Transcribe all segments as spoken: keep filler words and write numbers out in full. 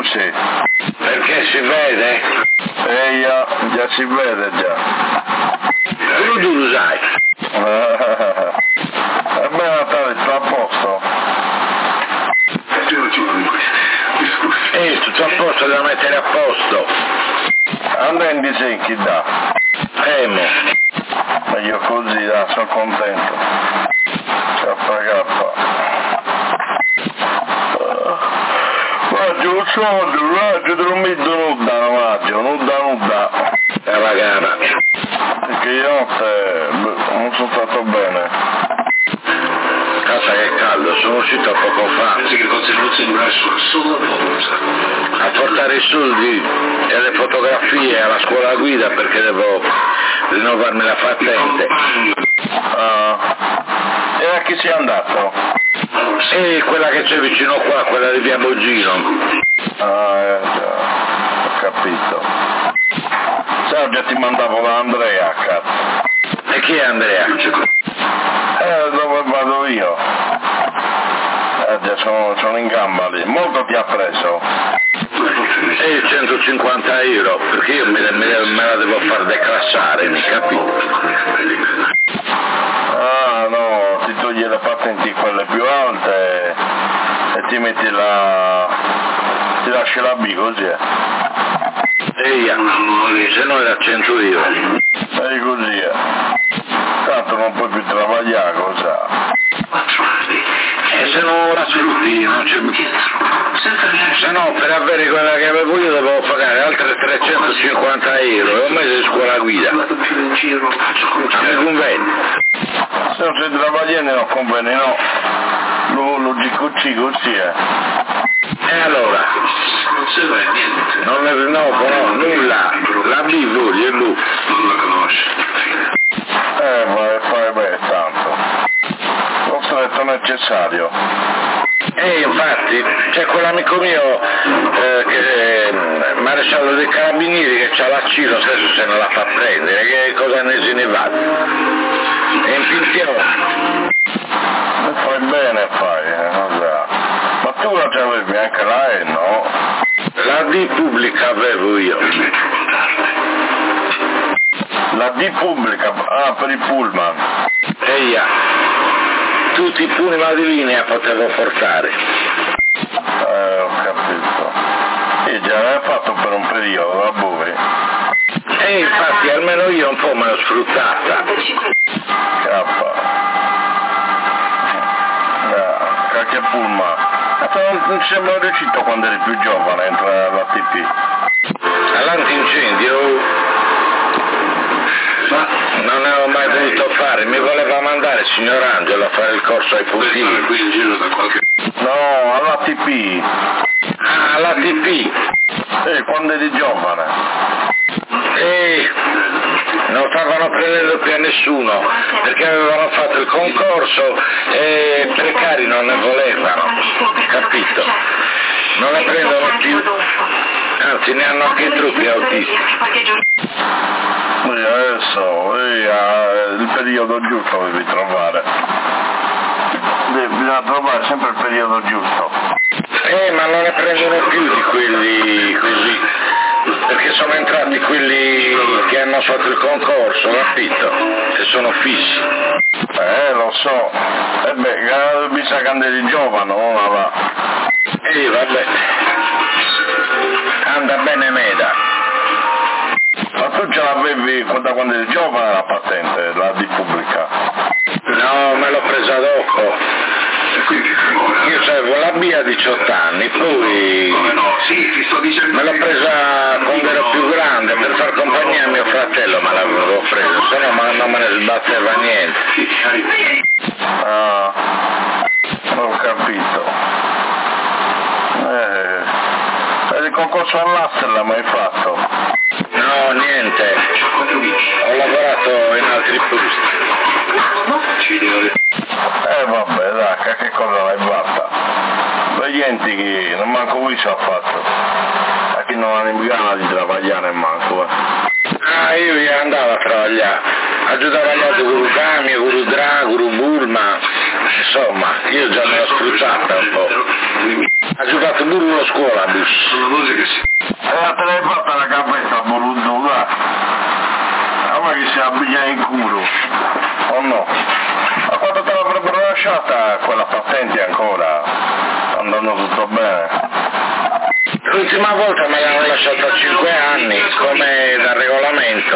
scusi. Perché si vede? Eh, già, già si vede già. Tu tu lo sai. E beh, Natale, sta a posto? Eh, tutto a posto da mettere a posto. Andai in disegno, chi dà? Emo. Ma io così, dai, sono contento. Kappa kappa. Maggio, un soldo, maggio, te lo metto nuda, maggio, nuda, nuda. La pagana. Perché ianotte non sono stato bene. Cazzo che caldo, sono uscito poco fa a portare i soldi e le fotografie alla scuola guida perché devo rinnovarmi la patente. Ah. E a chi sei andato? E quella che c'è vicino qua, quella di via Bogino. Ah, eh, già, ho capito. Se già ti mandavo da Andrea, cazzo. E chi è Andrea? Eh, dove vado io? Eh, già sono, sono in gamba lì. Molto ti ha preso? E centocinquanta euro, perché io me, me, me la devo far declassare, mi capito? Ah, no, ti togli le patenti quelle più alte e ti metti la... ti lasci la B così, eh? Eia, se no era cento euro. E così, eh? Tanto non puoi più travagliare, cosa? E se no la sfrutti, non c'è più. Se no, per avere quella che avevo io dovevo pagare altre trecentocinquanta euro e un mese di scuola guida. Non mi conviene. Se non si travaglia non conviene, no. Lo, lo dico così, eh. E allora? Non ne rinnovo, no, nulla. La B voglio, è lui. Non la conosci. Eh, ma fai bene tanto. Non sarebbe necessario. E infatti c'è quell'amico mio eh, che è maresciallo dei carabinieri che c'ha la Ciro, adesso se non la fa prendere, che cosa ne se ne va? È in pensione. E fai bene, fai, eh, cosa? Ma tu la c'avevi anche la E, no? La D pubblica avevo io. La D pubblica, ah, per i pullman. Eia, tutti i pullman di linea potevo portare. Eh, ho capito. E già l'hai fatto per un periodo, va bene. E infatti almeno io un po' me l'ho sfruttata. Cappa. No, qualche pullman. Non, non ci sembra riuscito quando eri più giovane a entrare alla T P. All'antincendio? Ma non ne ho mai voluto fare, mi voleva mandare il signor Angelo a fare il corso ai puntini. No, alla T P. Ah, alla T P. Eh, quando eri giovane. E non stavano prendendo più a nessuno, perché avevano fatto il concorso e i precari non ne volevano, capito? Non ne prendono più, anzi ne hanno anche troppi autisti. Sì, adesso, eh, il periodo giusto devi trovare. Bisogna trovare sempre il periodo giusto. Eh, ma non ne prendono più di quelli così, perché sono entrati quelli che hanno fatto il concorso, capito? E sono fissi. Eh, lo so. E beh, bisogna che eri giovane, non la va. E vabbè, anda bene meda. Ma tu ce l'avevi da quando eri giovane la patente, la di pubblica? No, me l'ho presa dopo. Io avevo la B a diciotto anni, poi me l'ho presa quando ero più grande per far compagnia a mio fratello, me l'avevo presa, se no non me ne sbatteva niente. Ah, ho capito. Eh, il concorso all'Aster l'hai mai fatto? No, niente, ho lavorato in altri posti. Eh vabbè, dai, che cosa l'hai fatta? Niente che non manco voi ci ha fatto. A chi non ha nemmeno gana di travagliare manco. Eh. Ah, io gli andavo a travagliare, aiutavo gli altri con il camion, con il drago, con il burma, insomma, io già me l'ho spruzzata un po'. Ha giocato pure uno scuola a bus. E te l'hai fatta la cappetta a Bologna, dai. Ma che si abbia in culo. O no? Ma quando te l'avrebbero lasciata quella patente ancora? Andando tutto bene? L'ultima volta me l'hanno lasciata a cinque anni, come da regolamento.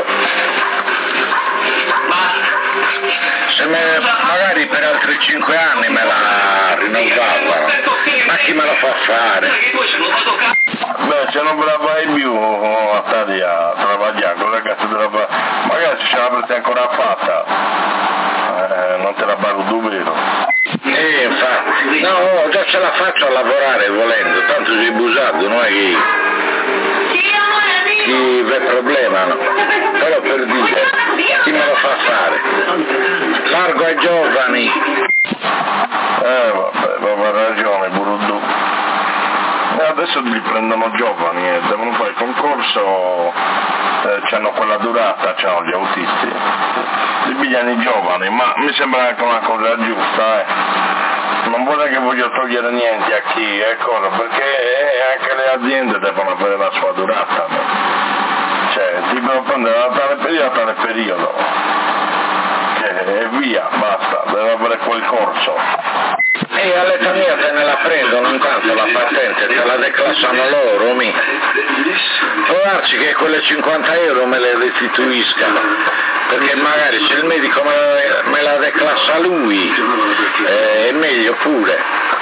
Se me, magari per altri cinque anni me la rinnovavano, ma chi me la fa fare? Beh, se non ve la fai più a stare a travagliare, con ragazzi della fa... magari se ce l'avrete ancora fatta, eh, non te la pago tu vero. Eh, infatti, no, già ce la faccio a lavorare volendo, tanto sei busato, non è che chi v'è problema, no? Però per dire, chi me lo fa fare? Largo ai giovani. Eh vabbè, aveva ragione Burudù. E adesso li prendono giovani e devono fare il concorso, eh, c'hanno quella durata, c'hanno gli autisti. Li pigliano i giovani, ma mi sembra anche una cosa giusta, eh. Non vuole che voglio togliere niente a chi è cosa, perché eh, anche le aziende devono avere la sua durata, no? Cioè, ti devono prendere da tale periodo a tale periodo. E via, basta, deve avere quel corso. E all'età mia te ne la prendono intanto la patente, te la declassano loro, mi. Può darsi che quelle cinquanta euro me le restituiscano, perché magari se il medico me la, me la declassa lui, eh, è meglio pure.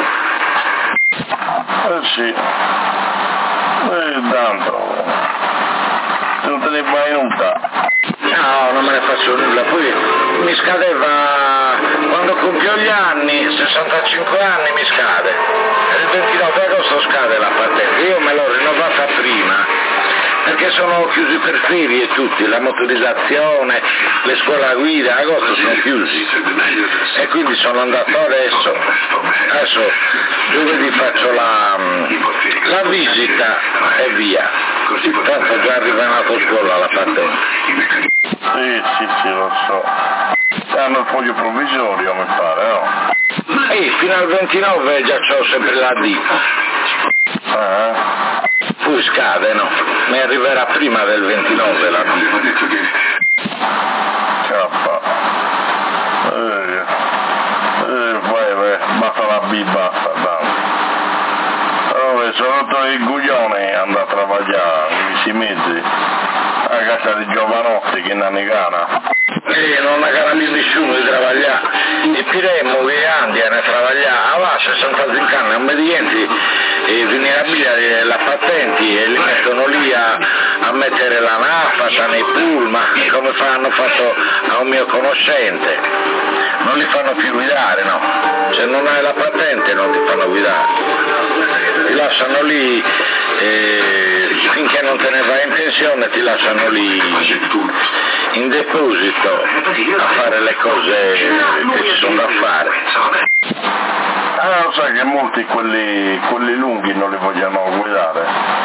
Eh sì, eh, tanto, non te ne fai nulla. No, non me ne faccio nulla, poi mi scadeva, quando compio gli anni, sessantacinque anni mi scade, il ventinove agosto scade la patente, io me l'ho rinnovata prima, perché sono chiusi per ferie tutti, la motorizzazione, le scuole a guida, agosto sono chiusi, e quindi sono andato adesso, adesso giovedì faccio la, la visita e via, tanto già arrivato a scuola la patente. Sì, sì, sì, lo so. Hanno il foglio provvisorio, mi pare, no? E fino al ventinove già c'ho sempre la D. Eh? Poi scade, no? Mi arriverà prima del ventinove la D. Cappa. Eh, eh, vai, vai, basta la B, basta, tanto. Allora, sono rotto il guglione andare a lavorare, in questi mezzi. A casa di giovanotti che non ne gana. E non ha gana di nessuno di lavorare. E piremmo che andi a lavorare, ah, se sono stati in canna, non mi niente, e venire a pigliare la patenti e li mettono lì a, a mettere la nafata nei pullman, come hanno fatto a un mio conoscente. Non li fanno più guidare, no? Se non hai la patente non ti fanno guidare. Ti lasciano lì, eh, finché non te ne vai in pensione ti lasciano lì in deposito a fare le cose che ci sono da fare. Ah, lo sai che molti quelli, quelli lunghi non li vogliono guidare.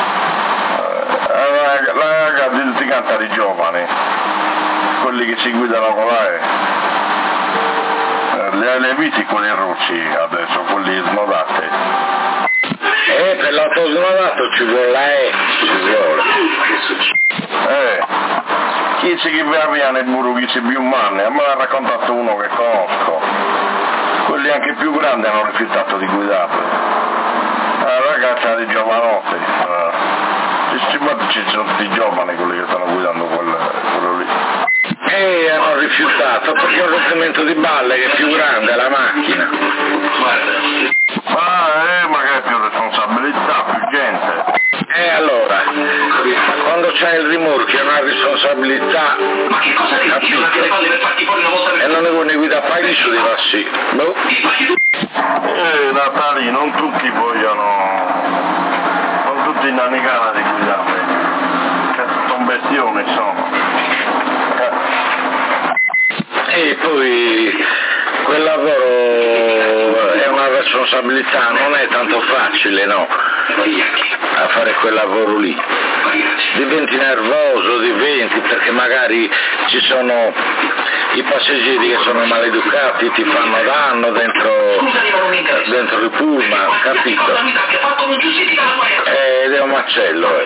Eh, la raga ti canta di giovani, quelli che si guidano con la E. Eh, le, le viti quelli rossi adesso, quelli snodati. Eh, per l'autosnodato ci vuole la E, ci vuole. Eh, chi si che via nel muro, chi si più manne, a me l'ha raccontato uno che conosco. Quelli anche più grandi hanno rifiutato di guidarli. La ragazza di giovanotti. Eh, ci sono tutti i giovani quelli che stanno guidando quello, quello lì. E hanno rifiutato perché è un rompimento di balle che è più grande la macchina. Ma, eh, ma che è più responsabilità, più gente. E allora, quando c'è il rimorchio è una responsabilità, capito? E non ne vuoi ne guida paghi su di vassi. Boh. Eh, Natali, non tutti vogliono, non tutti in annicana di guidare. Che tombestioni sono. E poi quel lavoro è una responsabilità, non è tanto facile, no? A fare quel lavoro lì. Diventi nervoso, diventi perché magari ci sono i passeggeri che sono maleducati ti fanno danno dentro, dentro il pullman, capito? Ed è un macello, eh.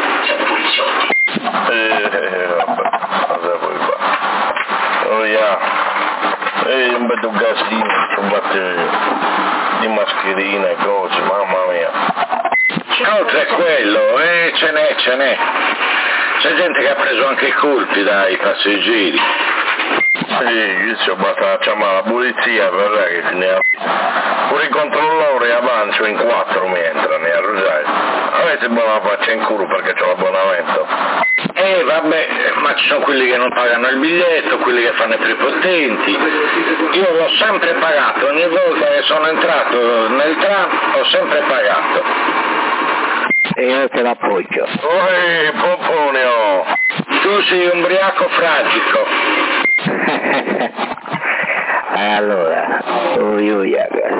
Eh, vabbè, cosa vuoi fare? Oh, yeah. E un bel gassino, un batte di mascherina e cose, mamma mia. Oltre a quello, eh, ce n'è, ce n'è. C'è gente che ha preso anche i colpi dai passeggeri. Sì, io ci ho basta chiamare la polizia, verrà che ne pure i controllori avanzo in quattro mi entrano, sai. Avete buona faccia in culo perché c'ho l'abbonamento. Eh vabbè, ma ci sono quelli che non pagano il biglietto, quelli che fanno i prepotenti. Io l'ho sempre pagato, ogni volta che sono entrato nel tram ho sempre pagato. E io te l'appoggio. Oi, Pomponio! Tu sei ubriaco fragico. Allora, ui ui,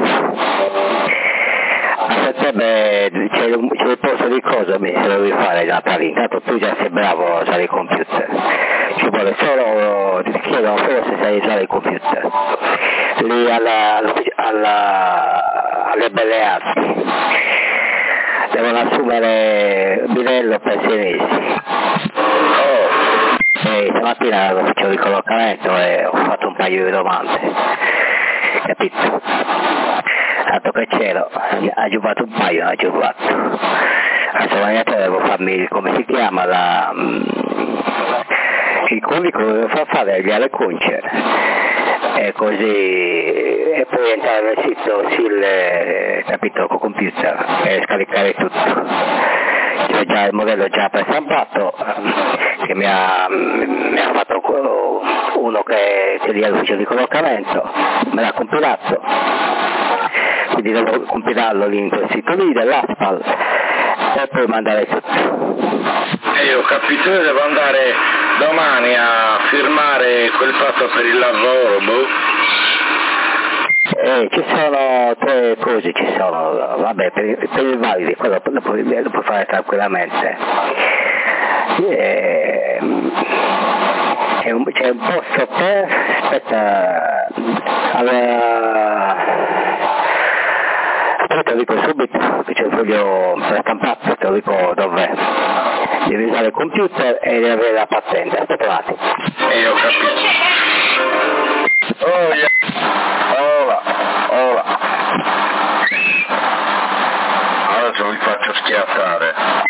a settembre c'è un, c'è un posto di cosa mi se devi fare da Parì, intanto tu già sei bravo a usare il computer, ci vuole solo, ti chiedono solo se sai usare il computer, lì alla, alla, alle belle arti, devono assumere bidello per sei mesi. Oh. E stamattina facevo il collocamento e ho fatto un paio di domande, capito? Tanto che c'ero, ha giocato un paio, ha giocato. Adesso magari devo farmi, come si chiama, la, il curriculum devo far fare agli alle conce. E così, e poi entrare nel sito, sil, capito, con computer e scaricare tutto. C'è già il modello già prestampato che mi ha, mi ha fatto uno che, che lì è l'ufficio di collocamento, me l'ha compilato, quindi devo compilarlo lì in quel sito lì dell'Aspal e poi mandare tutto. E ho capito, io devo andare domani a firmare quel patto per il lavoro, boh. Eh, ci sono tre cose, ci sono, vabbè, per, per il validi, quello lo puoi, lo puoi fare tranquillamente. Eh, c'è, un, c'è un posto per, aspetta, alla, aspetta, te lo dico subito, che c'è il foglio stampato, te lo dico dov'è. Devi usare il computer e devi avere la patente, aspetta un attimo. E ho capito. Oh, yeah. Ora, ora. Adesso vi faccio schiattare.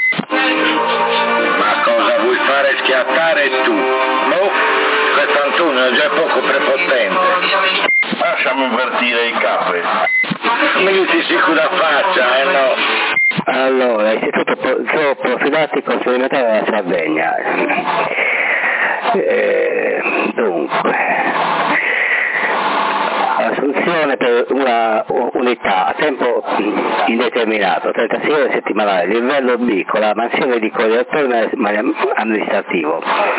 Ma cosa vuoi fare schiattare tu? No, Antonio è già poco prepotente. Lasciami invertire i capi. Mi ti si da faccia, eh no? Allora, istituto pro- profilattico sperimentale della Sardegna. Eh, dunque, assunzione per una unità a tempo indeterminato, trentasei ore settimanali, livello B, con la mansione di coordinatore amministrativo.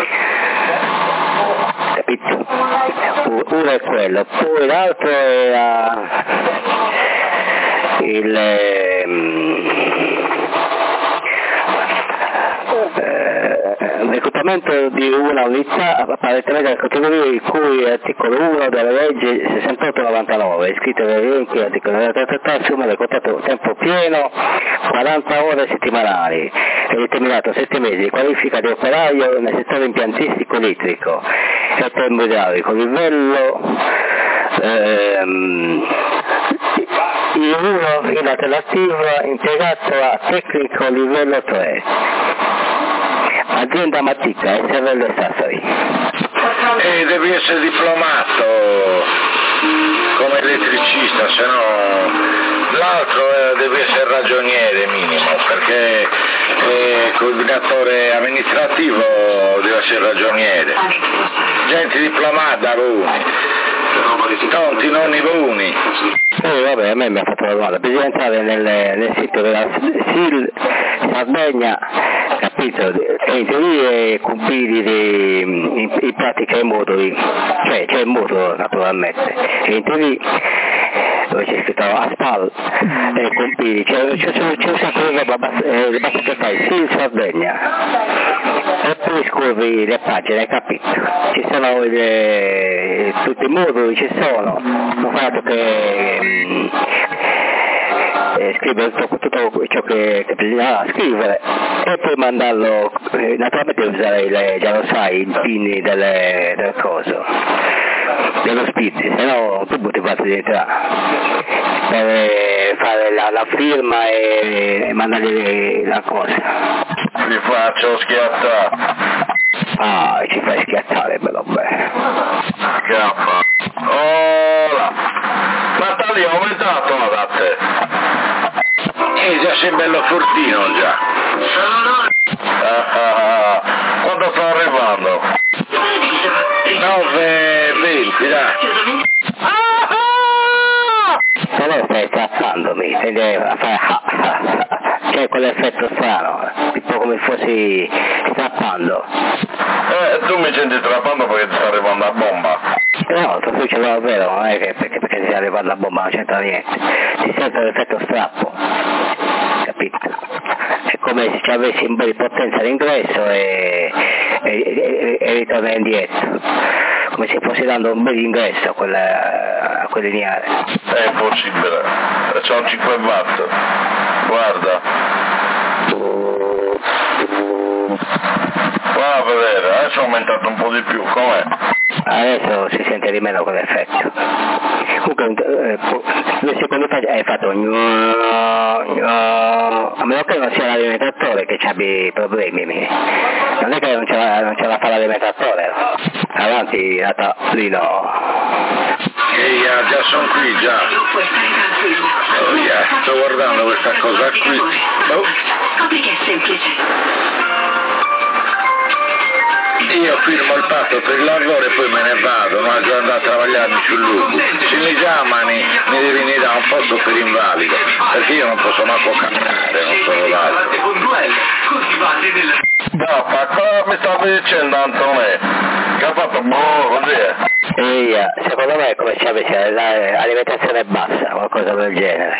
Capito? Uno è quello, poi l'altro è uh, il uh, reclutamento di una unità apparentemente della categoria in cui articolo uno della legge sessantotto novantanove, iscritto nell'elenco articolo trentatré, assume del contratto tempo pieno, quaranta ore settimanali, è determinato sette mesi di qualifica di operaio nel settore impiantistico elettrico e termoidraulico, livello ehm, il uno in alternativa impiegato a tecnico livello tre. Azienda Matita, S R L Sassari. E devi essere diplomato come elettricista, se no l'altro eh, deve essere ragioniere minimo, perché eh, coordinatore amministrativo deve essere ragioniere. Gente diplomata, Runi. Tonti, non i Runi. Eh, vabbè, a me mi ha fatto la domanda, bisogna entrare nel, nel sito della S I L Sardegna, capito, e inserire compili di, in, in pratica i moduli, cioè c'è il modulo naturalmente, e inserire dove c'è scritto Aspal e Pompili, c'è, c'è, c'è un sacco di roba, basta, eh, basta cercare sì in Sardegna e poi scorri le pagine, hai capito? Ci sono le, tutti i moduli, ci sono, non fa altro che mh, eh, scrivere tutto, tutto ciò che, che bisogna scrivere e poi mandarlo, eh, naturalmente usare le, già lo sai, i pin delle, del coso, dello speed, se no tu butti parte di entrare per eh, fare la, la firma e, e mandargli la cosa. Ti faccio schiattare. Ah, ci fai schiattare, bello bene. Scappa. Ora. Natalia, ho aumentato la date. Eh, già sei bello fortino già. Ah, ah, ah. Quando sto arrivando? nove venti, dai. Se no stai trattandomi, tendi a fare ah, ah, ah. C'è quell'effetto strano, tipo come fossi strappando. Eh, tu mi senti strappando perché ti sta arrivando la bomba. No, tu dici davvero, non è che perché, perché ti sta arrivando la bomba, non c'entra niente. Ti sente l'effetto strappo, capito? È come se ci avessi un po' di potenza all'ingresso e, e, e, e ritorna indietro, come se fossi dando un bel ingresso a quella, a quel lineare. È impossibile, sono cinque watt, guarda. Va a vedere, adesso ho aumentato un po' di più, com'è? Adesso si sente di meno quell'effetto. Comunque, eh, due secondi fa hai fatto gno, gno, a meno che non sia l'alimentatore che c'abbia problemi. Non è che non ce la, non ce la fa l'alimentatore. Avanti, Natalino. Ehi, yeah, già sono qui, già. Oh, yeah, sto guardando questa cosa qui. Oh. Scopri che è semplice. Io firmo il patto per il lavoro e poi me ne vado, non devo andare a travagliarmi sul lupo. Se mi chiamano mi devi ne dare un posto per invalido, perché io non posso manco camminare, non sono valido. No, ma cosa mi stavi dicendo Antonè? Che ha fatto boh, così è? Ehi, secondo me è come se avesse l'alimentazione bassa, qualcosa del genere.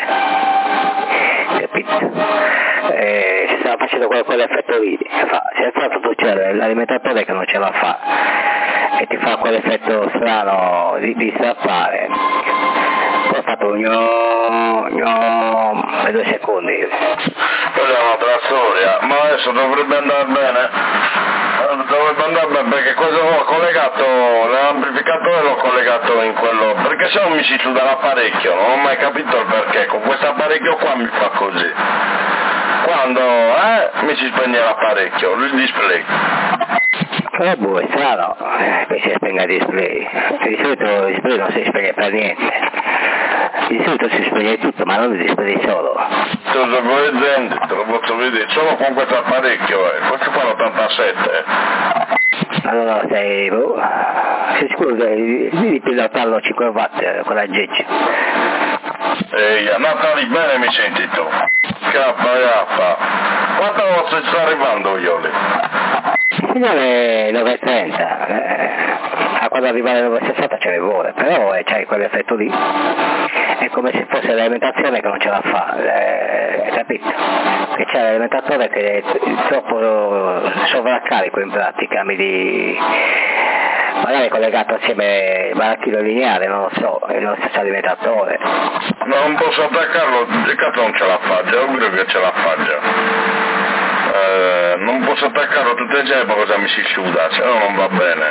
Capito? Eh, si stava facendo quel, quell'effetto lì, fa, se è stato tu c'è l'alimentatore che non ce la fa e ti fa quell'effetto strano di, di strappare, poi ho fatto gno, gno, per due secondi. Quella è un'altra storia, ma adesso dovrebbe andare bene, dovrebbe andare bene perché questo l'ho collegato, l'amplificatore l'ho collegato in quello, perché se no mi si chiude l'apparecchio, non ho mai capito il perché, con questo apparecchio qua mi fa così. Quando eh, mi si spegne l'apparecchio, il display. Eh boh, è strano eh, che si spenga il display. Di solito il display non si spegne per niente. Di solito si spegne tutto, ma non il display solo. Te lo sto vedendo, te lo posso vedere, solo con questo apparecchio, eh. Questo qua è l'ottantasette. Allora sei, boh, sei sicuro che devi pilotarlo cinque watt con la G? Ehi, Natali, bene mi senti tu? K, K. Quanta voce sta arrivando, Ioli? Signore nove e trenta, eh, a quando arriva alle nove e sessanta ce ne vuole, però eh, c'hai quell'effetto lì, è come se fosse l'alimentazione che non ce la fa, eh, hai capito? Che c'è l'alimentatore che è troppo sovraccarico in pratica, mi di... magari collegato assieme al marchino lineare, non lo so, è lo stesso alimentatore. Non posso attaccarlo, il cazzo non ce la fa, già ovvio che ce la fa già. Eh, non posso attaccarlo tutte le giorni ma cosa mi si chiuda, se no non va bene.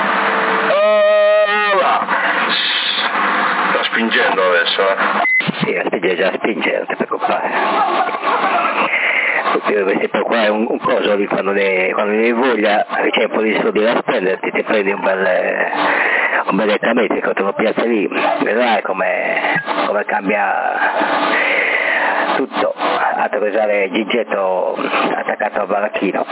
Oh, là. Sta spingendo adesso, eh. Sì, la spinge già spinge, non ti preoccupare. Perché per qua è un, un coso lì quando ne, quando ne hai voglia, c'è un po' di soldi da spenderti, ti prendi un bel, un bel elettrometrico, te lo piazzi lì, vedrai come, come cambia tutto, altro che usare il gigetto attaccato al baracchino.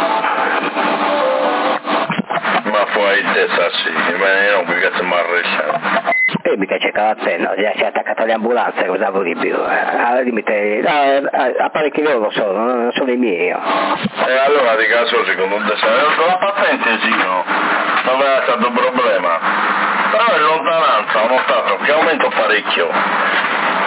Ma fuori di testa sì, ma io non mi cazzo mi arresciamo. E mica c'è carattenno, già si è attaccato alle ambulanze, cosa vuoi più? Al limite, no, apparecchi loro sono, non sono i miei io. E allora di caso secondo te la patente sì, no? Non è stato un problema. Però in lontananza ho notato che aumento parecchio.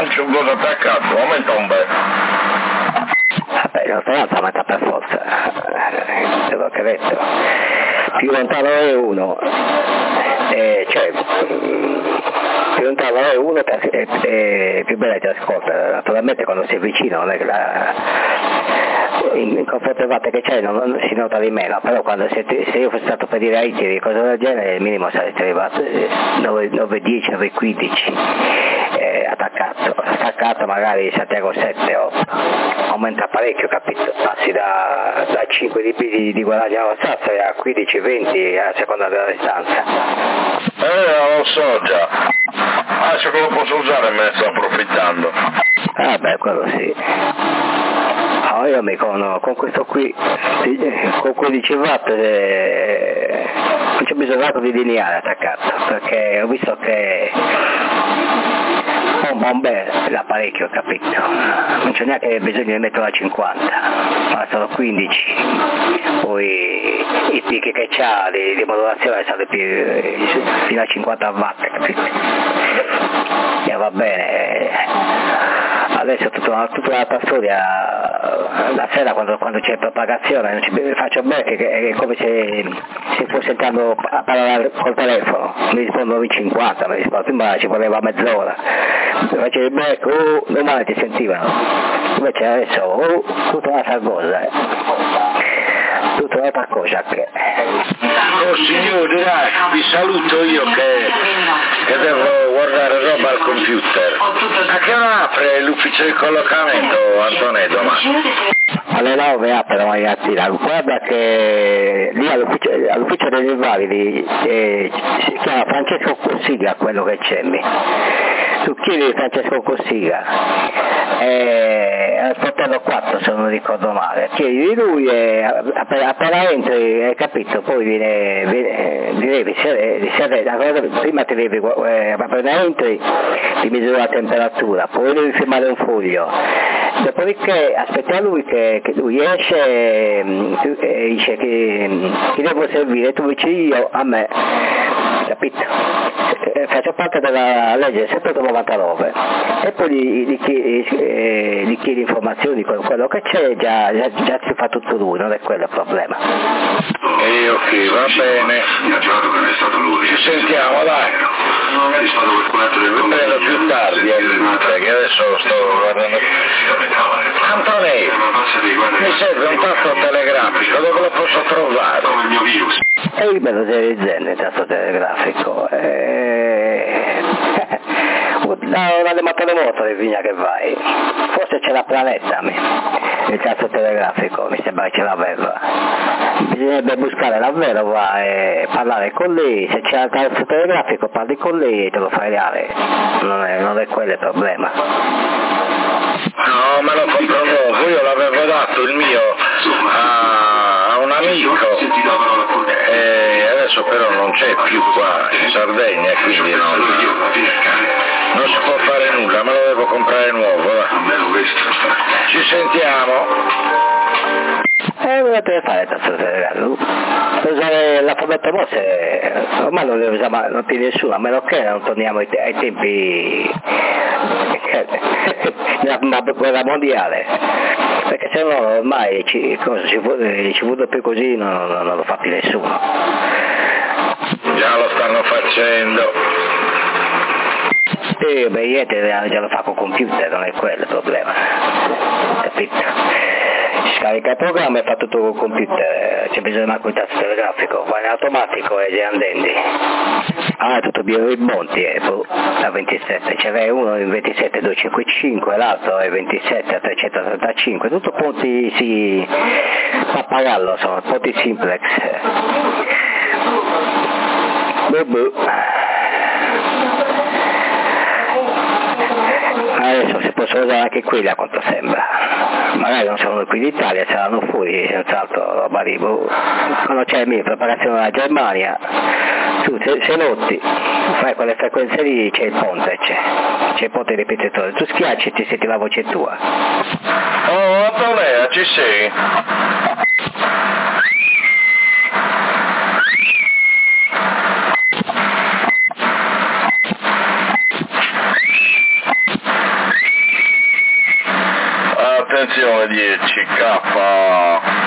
non c'è un coso attaccato, aumenta un bel. Vabbè, non sta aumenta per forza, te l'ho che detto. Più lontano è uno, eh, cioè, più lontano è uno è, è più bella ti ascolta, naturalmente quando si avvicina non è che la... in, in confronto alle che c'è non, non si nota di meno, però quando se, se io fossi stato per dire ai tiri cose del genere il minimo sareste arrivato nove dieci, nove quindici eh, attaccato, attaccato magari Santiago sette otto, aumenta parecchio, capito? Passi da, da cinque di, di, di guadagno alla Sassari a quindici venti a seconda della distanza. Eh, lo so già, adesso che lo posso usare me ne sto approfittando. Ah beh, quello sì. Oh, io mi con, con questo qui, con quindici watt eh, non c'è bisogno di lineare attaccato, perché ho visto che un bomber l'apparecchio, capito? Non c'è neanche bisogno di metterlo a cinquanta, ma sono quindici, poi i picchi che c'ha di, di modulazione sono più, fino a cinquanta watt, capito? E va bene. Adesso tutta una, tutta un'altra storia, la sera quando, quando c'è propagazione non ci faccio back, è, è come se, se fossi entrando a parlare col telefono, mi rispondono in cinquanta, mi rispondo, prima ci voleva mezz'ora, facevi il back, oh, domani ti sentivano, invece adesso oh, tutta un'altra cosa, eh. tutta un'altra cosa che... Oh signori, dai, vi saluto io che, che devo guardare roba al computer. A che ora apre l'ufficio di collocamento, Antonello? Alle nove apre la mattina, guarda che lì all'ufficio, all'ufficio degli invalidi eh, si chiama Francesco Cossiga quello che c'è lì. Tu chiedi Francesco Cossiga, eh, al fratello quattro se non ricordo male, chiedi di lui e appena, appena entri, hai capito, poi viene, viene devi, se, se, prima ti devi, eh, appena entri ti misura la temperatura, poi devi firmare un foglio, dopodiché aspetti a lui che, che lui esce e eh, dice che ti devo servire, tu dici io a me, capito? Eh, faccio parte della legge settecentonovantanove e poi gli, gli, chiedi, eh, gli chiedi informazioni con quello che c'è, già, già, già si fa tutto lui, non è quello il problema. E ok, va bene, ci sentiamo, dai, mi prendo più tardi, eh, che adesso sto guardando. Antonello, mi serve un tasto telegrafico, dove lo posso trovare? E io me lo sei zen il tasto telegrafico, eh... una, una demata di moto di vigna che vai, forse c'è la Planeta, il tasto telegrafico, mi sembra che ce l'aveva, bisognerebbe buscare la Verova e parlare con lei, se c'è il tasto telegrafico parli con lei e te lo fai dare, non è, non è quello il problema. No, me lo compro nuovo, io l'avevo dato il mio a, a un amico e adesso però non c'è più qua in Sardegna, quindi non, non si può fare nulla, me lo devo comprare nuovo. Va. Ci sentiamo. Eh, cosa deve fare il tasto telegrafico? Usare l'alfabeto Morse, ormai non lo usa mai, non più nessuno, a meno che non torniamo ai, ai tempi della guerra mondiale, perché se no ormai ci, cosa, ci, ci vuole più così, non, non, non lo fa più nessuno. Già lo stanno facendo. Sì, beh, niente, già lo fa con computer, non è quello il problema, capito? Scarica il programma e fa tutto col computer, c'è bisogno di un tasto telegrafico, va in automatico e già andendi. Ah, tutto bio i bonti, eh, da ventisette, ce n'è uno in ventisette duecentocinquantacinque, l'altro è ventisette trecentotrentacinque, tutto ponti si pappagallo, sono ponti simplex. Buh, adesso si possono usare anche quelli a quanto sembra, magari non sono qui in Italia, saranno fuori, senz'altro roba di boh. Quando c'è la mia preparazione alla Germania, tu se, se notti, fai quelle frequenze lì, c'è il ponte, c'è, c'è il ponte ripetitore, tu schiacci e ti senti la voce tua. Oh, Antonella, ci sei? alle dieci, K.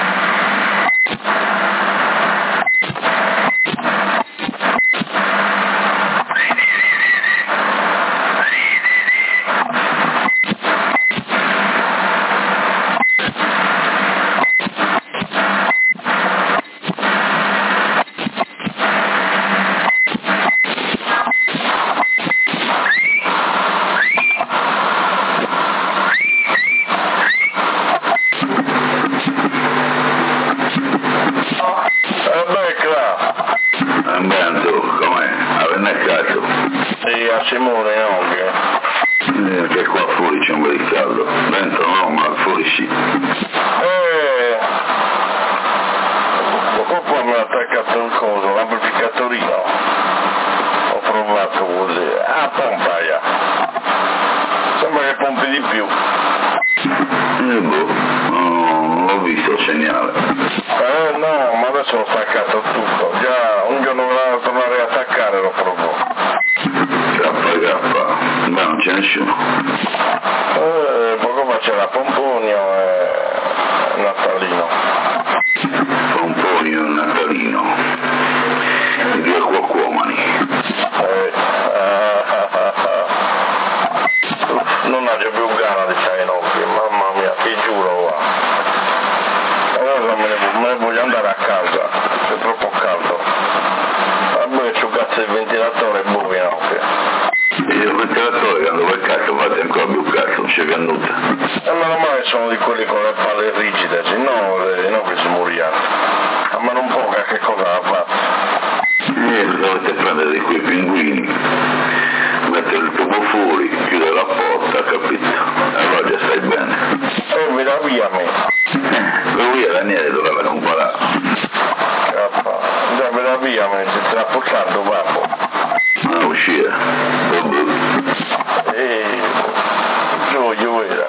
Simone anche. Eh, che qua fuori c'è un bel caldo, dentro no, ma fuori sì. Eh, qua mi ha attaccato il coso, l'amplificatorino. Ho provato così, ah pompa ya. Sembra che pompi di più. Eh boh, no, non l'ho visto il segnale. Eh no, ma adesso ho staccato tutto, già un giorno voleva tornare a attaccare lo provo. K K, ma non c'è nessuno. Eh, poco fa c'era Pomponio e Natalino. Pomponio e Natalino, i due cuocuomani. Eh, ah, ah, ah, ah. Non ha già più gana di Cainocchi, mamma mia, ti giuro va. Allora me ne, me ne voglio andare a casa, c'è troppo caldo. A me c'ho cazzo il ventilatore e buio anche. Io il ventilatore quando vai cazzo fate ancora più cazzo, non c'è più nulla. E meno male sono di quelli con le palle rigide, se no, eh, no che si moriano. Ma non può che cosa ha fatto? Eh, dovete prendere di quei pinguini, mettere il tubo fuori, chiudere la porta, capito? Allora già stai bene. E mi dà via me. Eh, lui e Daniele doveva comparare. Cappa, già mi dà via me, si sta portando babbo. A uscire. E giù io era,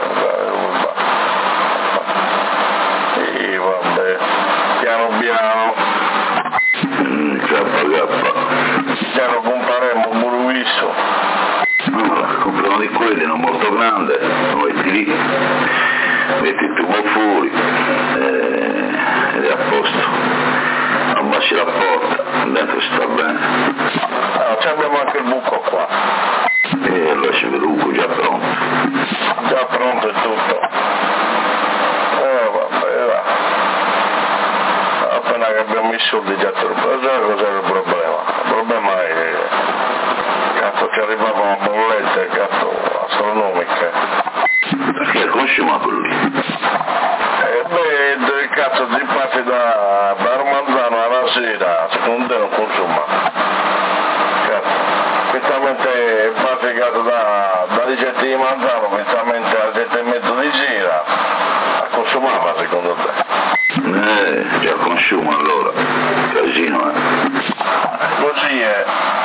e vabbè, piano piano. Mm, K K. Piano comparemmo un buruisso. Allora, compriamo di quelli, non molto grande, lo metti lì, metti il tubo fuori eh, ed è a posto. Abbassi la porta, dentro si sta bene. Ah, abbiamo anche il buco qua. E allora c'è il buco già pronto. Già pronto e tutto. Eh vabbè, va. Appena che abbiamo i soldi già trovato, cos'è il problema? Il problema è che cazzo ci arrivavano bollette, cazzo, astronomiche. Perché è consumato lì? E beh, cazzo, ti passi da, da Romanzano alla sera, secondo te non consuma. Cazzo, prettamente praticato da, da Ricetti di Manzano, prettamente alle sette e mezzo di sera, a consumava secondo te? Eh, già consuma allora, casino eh. Così è,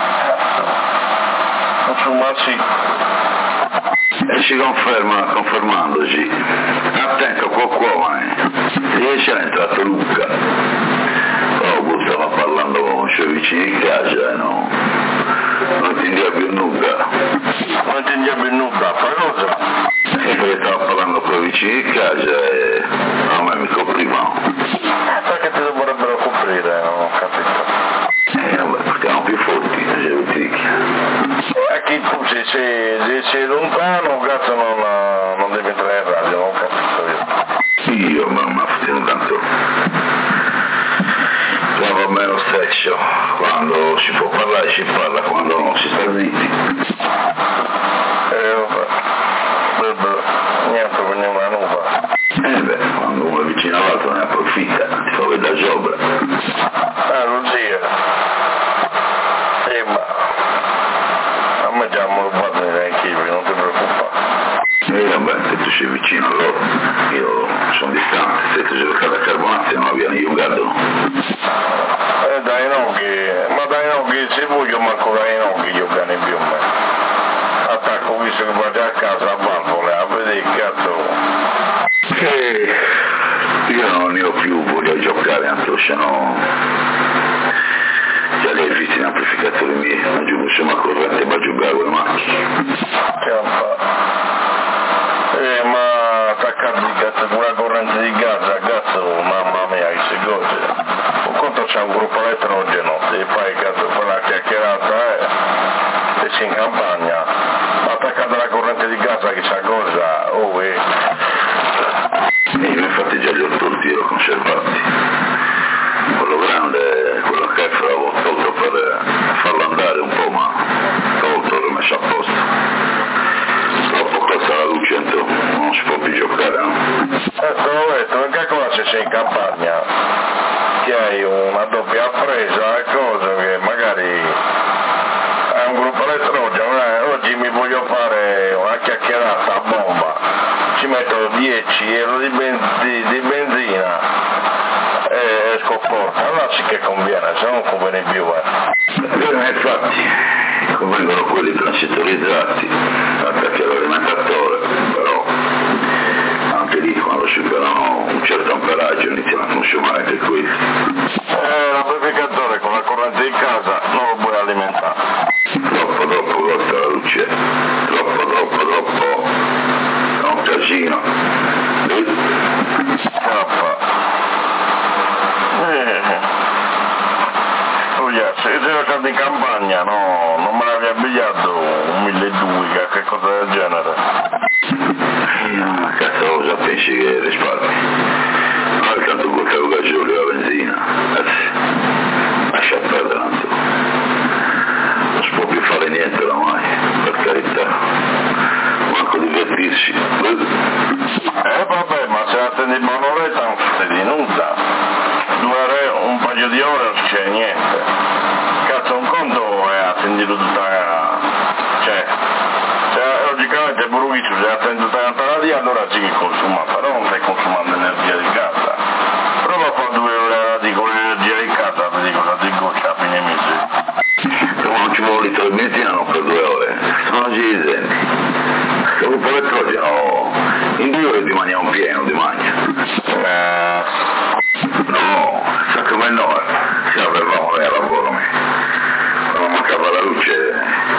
consuma sì. E si conferma, confermandosi. Attento qua, eh. Ieri c'era entrato Luca. Oh, stava parlando con i suoi vicini di casa e no, non intendiva più nulla. Non intendiva più nulla, fai cosa? E perché stava parlando con i vicini di casa e a me mi coprivano. Perché ti dovrebbero coprire, non ho capito. Eh vabbè, perché erano più forti, non c'è più. E chi tu se sei, se sei lontano, cazzo non, non devi entrare in radio, non ho capito io. Io, mamma, facciamo tanto. Provo meno stesso, quando si può parlare si parla, quando non si sta zitti. Eh vabbè, niente, quindi una nuova. Eh beh, quando uno è vicino all'altro ne approfitta, ti fa vedere la giobra. Ah, lo zio. Eh ma, a me già mi rubato nei archivi, non ti preoccupare. E vabbè, se tu sei vicino a loro, io sono distante, se tu sei beccato a Carbonazzi non abbiamo aiutato. Eh dai noghi, ma dai noghi, se voglio manco dai noghi io gane più me. Attacco visto che vado a casa a valvole, a vedere il cazzo. Che io non ne ho più, voglio giocare anche se no. Già lei fissi in amplificatori miei, non giù insomma corrente ma giocare con le macchine. Che fa? Eh ma attaccare di cazzo pure e fai quella chiacchierata eh, e si in campagna, attaccata alla corrente di casa chissà cosa, oh eh. Io infatti già li ho tolti e l'ho conservati. Quello grande, quello che l'avevo tolto per farlo andare un po', ma tolto, l'ho messo a posto. Troppo costa la luce, non si può più giocare, no? Eh, te l'ho detto, perché cosa se sei in campagna, che hai una doppia presa e cose che magari hai un gruppo elettrogeno, eh, oggi mi voglio fare una chiacchierata a bomba, ci metto dieci euro di, ben, di, di benzina e esco forte, allora sì che conviene, se non conviene più. Eh. Eh, infatti, convengono quelli transitorizzati, attacchi all'alimentatore, però anche lì quando superano un certo amperaggio iniziano a consumare anche quelli. Eh, l'amplificatore con la corrente di casa non lo puoi alimentare. Troppo, troppo costa la luce, troppo, troppo, troppo, è un casino. Troppo. Eh. Oh yeah, se sei stato in campagna, no, non me l'avevi abbigliato un milleduecento, che cosa del genere. Ah, cazzo, cosa pensi che risparmi? Ma tanto quel che ho gasolio la benzina, lascia perdere tanto. Non si può più fare niente oramai, per carità. Manco divertirsi. Eh vabbè, ma se attendi un'oretta non succede di nulla. Durare un paio di ore non succede niente. Cazzo, un conto è attendere tutta la... cioè, se logicamente Brughiccio se attendi tutta la terapia allora sì che consuma, però non stai consumando energia di casa. Prova a fare due ore di con l'energia di casa, vedi cosa ti goccia a fine mese. Però non ci vuole un litro di benzina non per due ore. Sono gisi. Se un po' elettrogeno, in due ore ti mangiamo pieno, ti mangia. Eh... No, sa come no, se avevamo noi a lavoro, quando mancava la luce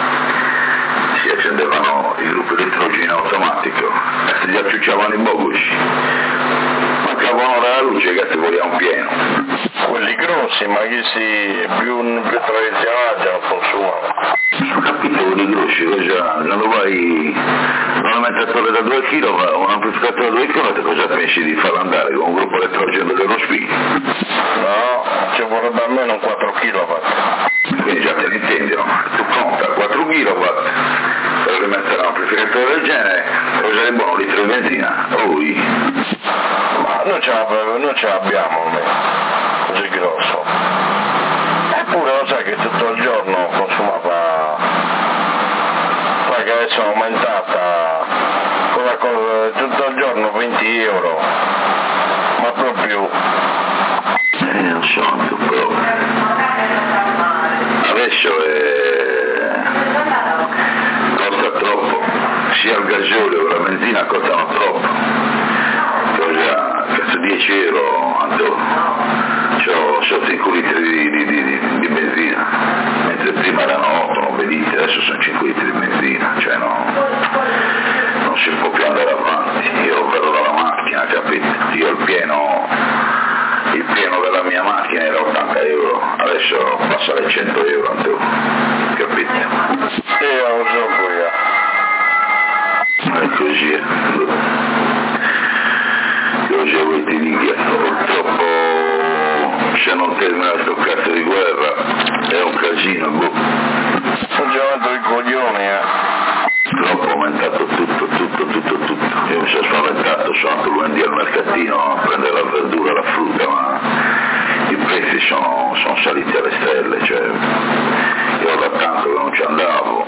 si accendevano i gruppi elettrogeni in automatico e si gli acciucciavano i boguci. Mancava un'ora la luce che si voleva pieno. Quelli grossi, ma chi si più, più tradizionali già non consumano. Ho capito, quelli grossi, cosa, quando vai un alimentatore da due chilowatt, un amplificatore da due chilowatt, cosa pensi di farlo andare con un gruppo elettrogeno dello spin? No, ci vorrebbe almeno un quattro chilowatt. Quindi già te ne intendi, no? Tu conta quattro chilowatt per rimettere un amplificatore del genere, cosa è buono, un litro di benzina? Ui. Ma noi ce l'abbiamo, noi ce l'abbiamo almeno, così grosso. Eppure lo sai che tutto il giorno consumava, sai che adesso è aumentata con la cosa, tutto il giorno venti euro, ma proprio... Eh, non so, però... Adesso è... costa troppo, sia il gasolio che la benzina costano troppo. Cosa, cazzo, dieci euro, c'ho sotto cinque litri di, di, di, di benzina, mentre prima erano otto, nove litri, adesso sono cinque litri di benzina, cioè no, non si può più andare avanti. Io vedo dalla macchina, capito? Io il pieno, il pieno della mia macchina era ottanta euro, adesso passa alle cento euro, tu, capito? Io lo so pure. È così, eh. Così voi ti dico, purtroppo se non termina questo cazzo di guerra è un casino, boh. Sono girato i coglioni, eh. Troppo aumentato tutto, tutto, tutto, tutto. Io mi sono spaventato, sono andato lunedì al mercatino a prendere la verdura, la frutta, ma i prezzi sono, sono saliti alle stelle, cioè io da tanto che non ci andavo,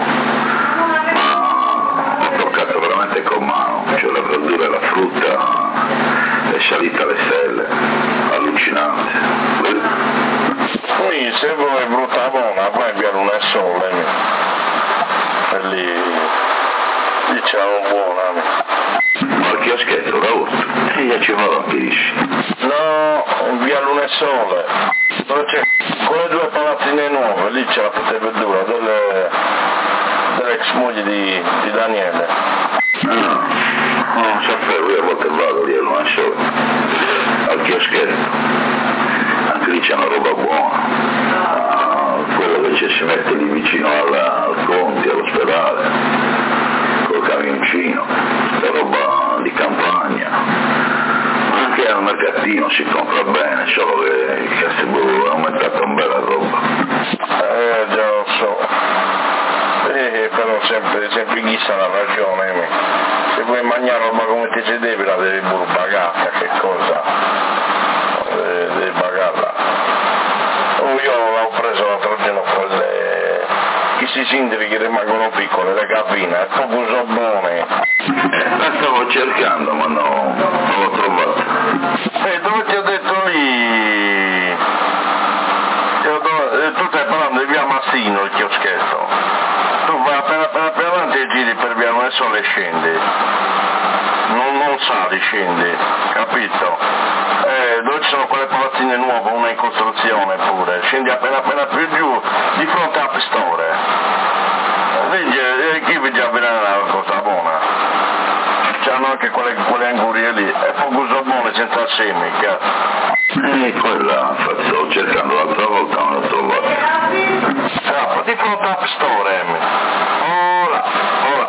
ma ho toccato veramente con mano, cioè la verdura e la frutta è salita alle stelle, allucinante. Quindi se vuoi brutta buona, vai via non è sole, e lì, lì c'è un buono. Ma il chioschetto da orto, e io ci vado anche dici. No, via Lunesole, dove c'è quelle due palazzine nuove, lì c'è la frutta e verdura delle, dell'ex moglie di, di Daniele. Ah, non sapevo, io a volte vado lì a Lunesole, al chioschetto, anche lì c'è una roba buona. Ah, si mette lì vicino alla, al Conti, all'ospedale, col camioncino, questa roba di campagna. Anche al mercatino si compra bene, solo che il Castello è aumentato un bella roba. Eh, già lo so. Eh, però sempre, sempre chi sa la ragione, me. Se vuoi mangiare roba come te ci devi, la devi pure pagare, che cosa? Eh, devi pagarla. Oh, io l'ho preso l'altro giorno quelle, chi si sindri che rimangono piccole, le cabine, è proprio so buone. Eh, la stavo cercando, ma no, non l'ho trovata. E dove ti ho detto lì? Ti ho do... Tu stai parlando di via Massino, il chioschetto. Tu vai appena appena, appena avanti e giri per via Nuesole e scendi. Non, non sali, scendi, capito? Eh, dove ci sono quelle palazzine nuove, una in costruzione pure. Scendi appena appena più giù, di fronte a Pistore. Vedi, eh, chi vi già vedrà una cosa buona? C'hanno anche quelle, quelle angurie lì, è poco buone senza semi, cazzo. E quella, infatti, stavo cercando l'altra volta, non l'ho trovata. Ah, di fronte a Pistore, ora, ora.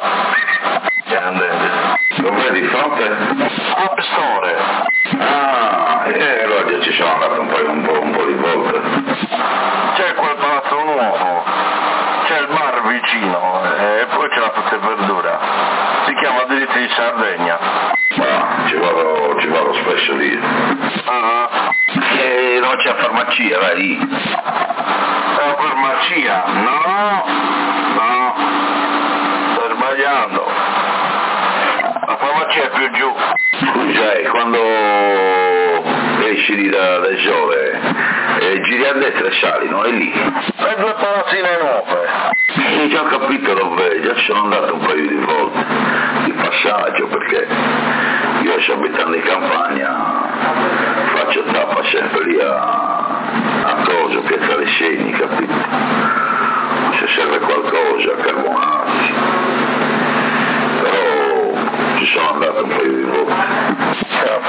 Dov'è di fronte? A Pistore. Ah, e allora già ci sono andato un po', un po', un po' di volte. C'è quel palazzo nuovo, c'è il bar vicino e poi c'è la frutta e verdura. Si chiama Diritti di Sardegna. Ma ci vado, ci vado spesso lì. Ah. E non c'è farmacia, vai lì. È una farmacia? No, no, stai sbagliando. La farmacia è più giù. Scusa, e quando esci lì da, da Giove, eh, giri a destra e sali, non è lì? Le due palazzine nuove. Sì, già ho capito dove, già ci sono andato un paio di volte, di passaggio, perché io sto abitando in campagna, faccio tappa sempre lì a, a Coso, Piazzale Segni, capito? Se serve qualcosa, carbonati. Però ci sono andato un paio di volte.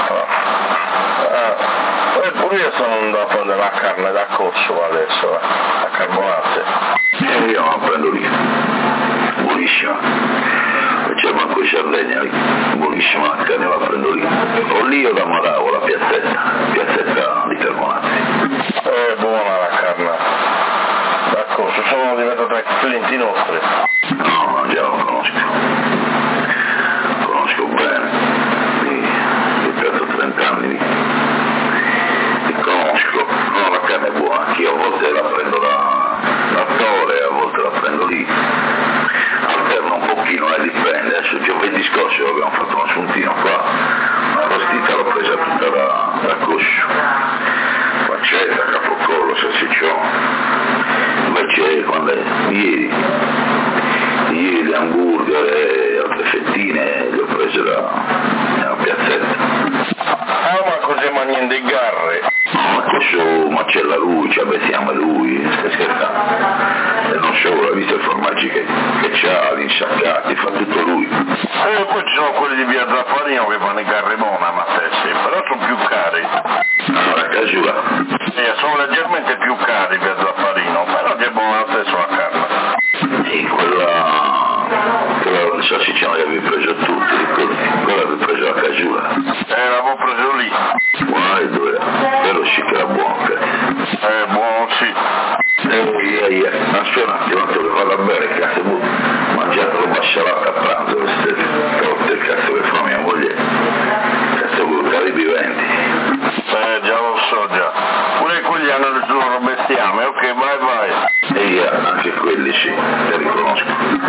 Eh, e pure io sono andato a prendere la carne da Corso adesso, eh, a carbonate. E io la prendo lì, buonissima. C'è manco in Sardegna lì, buonissima la carne, la prendo lì. O lì o da Maravo, la piazzetta, piazzetta di Carbonati. È buona la carne. Da Corso, sono diventati clienti nostri. No, no, già lo conosco. Conosco bene. Li piazzo trenta anni lì. Li conosco. No, la carne è buona, anch'io a volte la prendo da, da Tore, a volte la prendo lì. Alterno un pochino, eh, dipende. Adesso giovedì scorso abbiamo fatto un assuntino qua. Una rostita l'ho presa tutta da, da Coscio. Pancetta, capocollo, salsiccione. Invece quando è ieri, ieri le hamburger e altre fettine le ho prese da, da piazzetta. Ah, ma così mangiano dei garre? Ma questo macella lui, ci avvestiamo lui, stai scherzando? E non solo, hai visto i formaggi che, che c'ha, gli insaccati, fa tutto lui. E poi ci sono quelli di via Zaffarino che fanno i garri buona, ma stessi, però sono più cari. Allora, casula. Sì, sono leggermente più cari via Zaffarino, però è buona la stessa la carne. E quella, quella salsiccione che avevi preso tutti, ricordi? Quella avevi preso la casula. Eh, l'avevo preso lì. Buona e due, quello sì che era buono, cazzo. Eh, buono sì. E eh, eh, aspetta un attimo, tanto che vado a bere, cazzo, boh, mangiato roba salata a pranzo, queste torte, cazzo che fa mia moglie, cazzo, boh, caribi venti. Eh, già lo so già. Pure quelli hanno il loro bestiame, ok, vai vai. E io, anche quelli sì, li riconosco.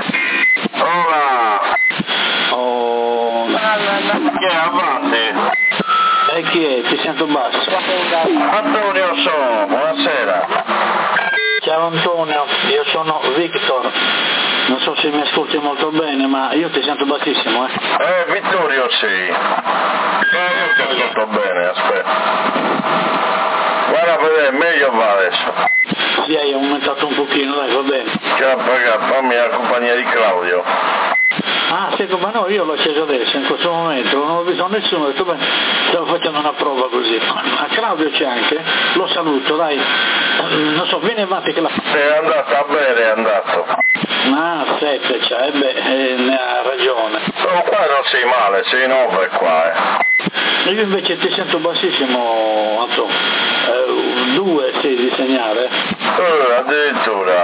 Ora! Oh, Chi è avanti? e chi è? Ti sento basso. Antonio sono, buonasera. Ciao Antonio, io sono Victor. Non so se mi ascolti molto bene, ma io ti sento bassissimo, eh. Eh, Vittorio sei. Eh, io ti ascolto bene, aspetta. Guarda a vedere, meglio va adesso. Sì, hai aumentato un pochino, dai, va bene. Ciao, pagato, fammi la compagnia di Claudio. Ah, sì, come no, io l'ho acceso adesso, in questo momento, non ho visto nessuno, ho detto beh, stavo facendo una prova così. Ma Claudio c'è anche, lo saluto, dai, non so, vieni avanti che la... È andato a bere, è andato. Ah, sette c'è, eh beh, eh, ne ha ragione. No, qua non sei male, sei nove qua, eh. Io invece ti sento bassissimo, Anto, eh, due sei di segnare. Eh, addirittura.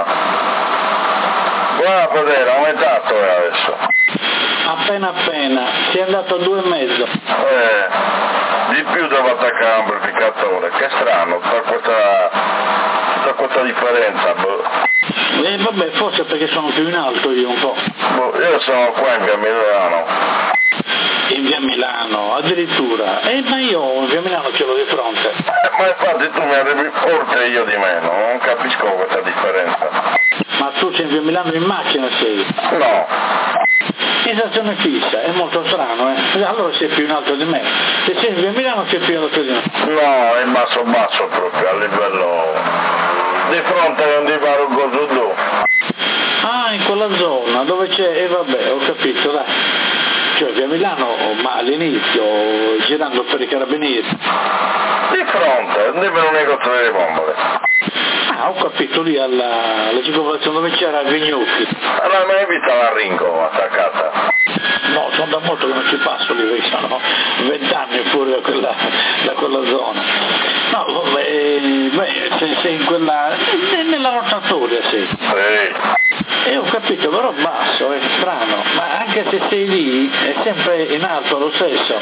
Guarda potere, aumentato adesso. Appena appena, sei andato a due e mezzo. Eh, di più devo attaccare l'amplificatore, che strano, tutta questa, tutta questa differenza, boh. E vabbè, forse perché sono più in alto io un po'. Boh, io sono qua in via Milano. In via Milano, addirittura. Eh, ma io in via Milano ce l'ho di fronte. Eh, ma infatti tu mi arrivi forte e io di meno, non capisco questa differenza. Ma tu sei in via Milano in macchina sei? No. In stazione fissa, è molto strano, eh? Allora sei più in alto di me. Se sei in via Milano sei più in alto di me. No, è basso basso proprio, a livello... di fronte non ti pare un coso tu. Ah, in quella zona dove c'è, e eh, vabbè, ho capito, dai. Cioè via Milano, ma all'inizio, girando per i carabinieri. Di fronte, non devono negozio delle bombole. Ah, ho capito, lì alla, alla circolazione dove c'era Vignucchi. Allora mai vista la Ringo attaccata? No, sono da molto che non ci passo lì, perché sono vent'anni fuori da quella, da quella zona. No, vabbè, beh, sei, sei in quella, nella rotatoria sei. Sì. E ho capito, però basso, è strano, ma anche se sei lì è sempre in alto lo stesso.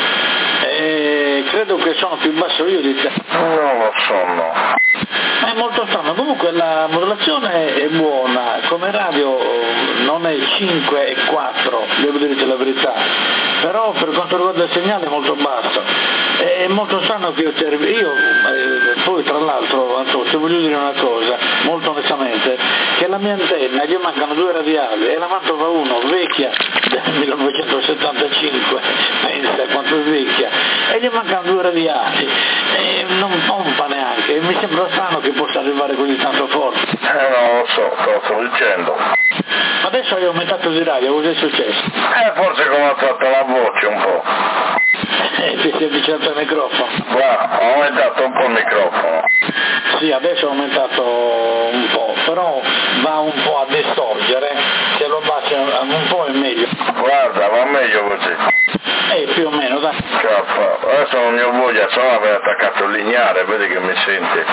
E credo che sono più basso io di te. Non lo so, no. Ma è molto strano, comunque la modulazione è buona, come radio non è cinque e quattro, devo dirti la verità, però per quanto riguarda il segnale è molto basso. È molto strano che io termini, io eh, poi tra l'altro Antonio, ti voglio dire una cosa, molto onestamente, che la mia antenna gli mancano due radiali e la Mantova uno vecchia del millenovecentosettantacinque, pensa quanto è vecchia, e gli mancano due radiali, e non pompa neanche, e mi sembra strano che possa arrivare così tanto forte. Eh non lo so, te lo sto dicendo. Adesso hai aumentato di radio, cosa è successo? Eh forse come ha fatto la voce un po'. Eh, ti sei avvicinato al microfono. Guarda, ho aumentato un po' il microfono. Sì, adesso ho aumentato un po', però va un po' a distorcere, se lo abbassi un po' è meglio. Guarda, va meglio così. Eh, più o meno, dai. Cazzo, adesso non ne ho voglia, solo aver attaccato il lineare, vedi che mi senti.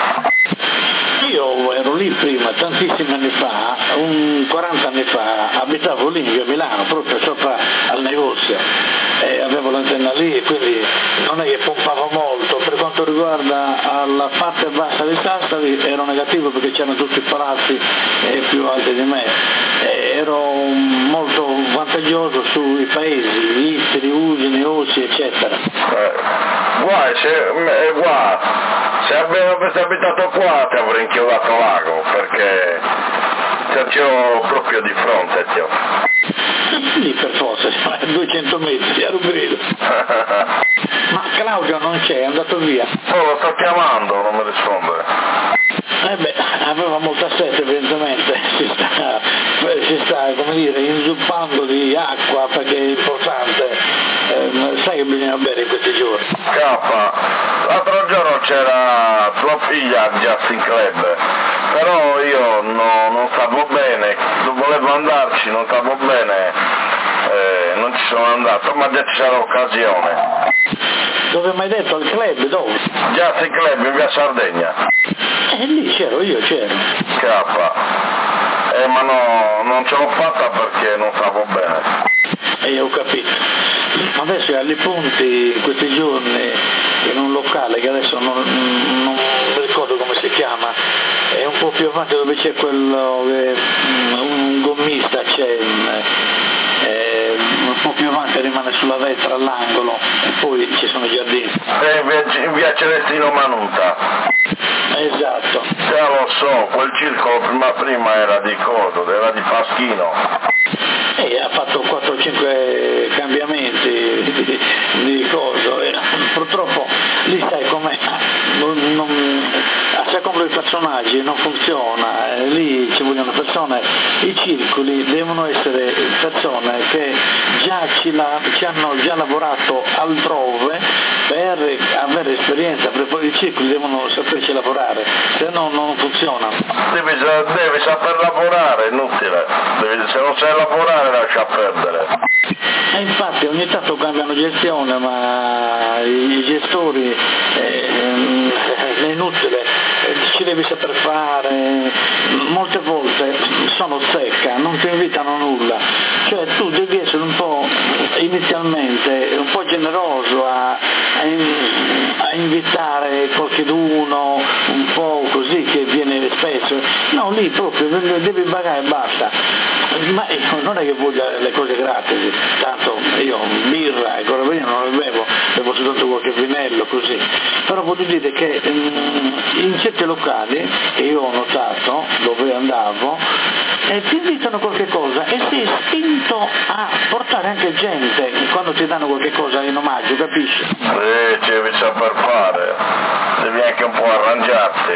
Io ero lì prima, tantissimi anni fa, un quaranta anni fa, abitavo lì in via Milano, proprio sopra al negozio, e avevo l'antenna lì e quindi non è che pompavo molto. Per quanto riguarda la parte bassa di Sassari ero negativo perché c'erano tutti i palazzi eh, più alti di me, e ero molto vantaggioso sui paesi, Istri, Usini, Ossi, eccetera. Eh, guai, se, eh, guai, se avessi abitato qua ti avrei inchiodato l'ago, perché ti ho proprio di fronte, ti ho. Lì per forza, duecento metri a Rubredo. Ma Claudio non c'è, è andato via. Oh, lo sto chiamando, non mi risponde. Eh beh, aveva molta sete evidentemente, si sta, si sta come dire, inzuppando di acqua perché è importante, eh, sai che bisogna bere in questi giorni. Cappa, l'altro giorno c'era tua figlia al Justin Club, però io no, non stavo bene, volevo andarci, non stavo bene, eh, non ci sono andato, ma già ci sarà occasione. Dove mi hai detto? Al club? Dove? Justin Club in via Sardegna. E lì c'ero, io c'ero. Cappa, eh, ma no, non ce l'ho fatta perché non stavo bene. E ho capito. Adesso è alle Punti in questi giorni in un locale che adesso non, non ricordo come si chiama, è un po' più avanti dove c'è quello che un gommista c'è, eh, un po' più avanti rimane sulla destra all'angolo e poi ci sono i giardini. Eh, in via, in via Celestino Manuta. Esatto. Già lo so, quel circolo prima prima era di coso, era di Paschino. E ha fatto quattro cinque cambiamenti di, di coso, e purtroppo lì sai com'è, non, non, secondo i personaggi non funziona, e lì ci vogliono persone i circoli devono essere persone che già ci, la, ci hanno già lavorato altrove per avere esperienza, perché poi i circoli devono saperci lavorare, se no non funzionano. Devi, devi saper lavorare, è inutile, devi, se non sai lavorare lascia perdere. E infatti ogni tanto cambiano gestione, ma i gestori eh, è inutile, ci devi saper fare, molte volte sono secca, non ti invitano a nulla, cioè tu devi essere un po' inizialmente un po' generoso a, a invitare qualcuno, un po' così che viene spesso, no, lì proprio devi pagare e basta, ma non è che voglio le cose gratis, tanto io birra e cosa via non le bevo, bevo soltanto qualche vinello così, però voglio dire che in certi locali che io ho notato dove andavo eh, ti invitano qualche cosa e sei spinto a portare anche gente quando ti danno qualche cosa in omaggio, capisci? Sì, ci devi saper fare, devi anche un po' arrangiarti.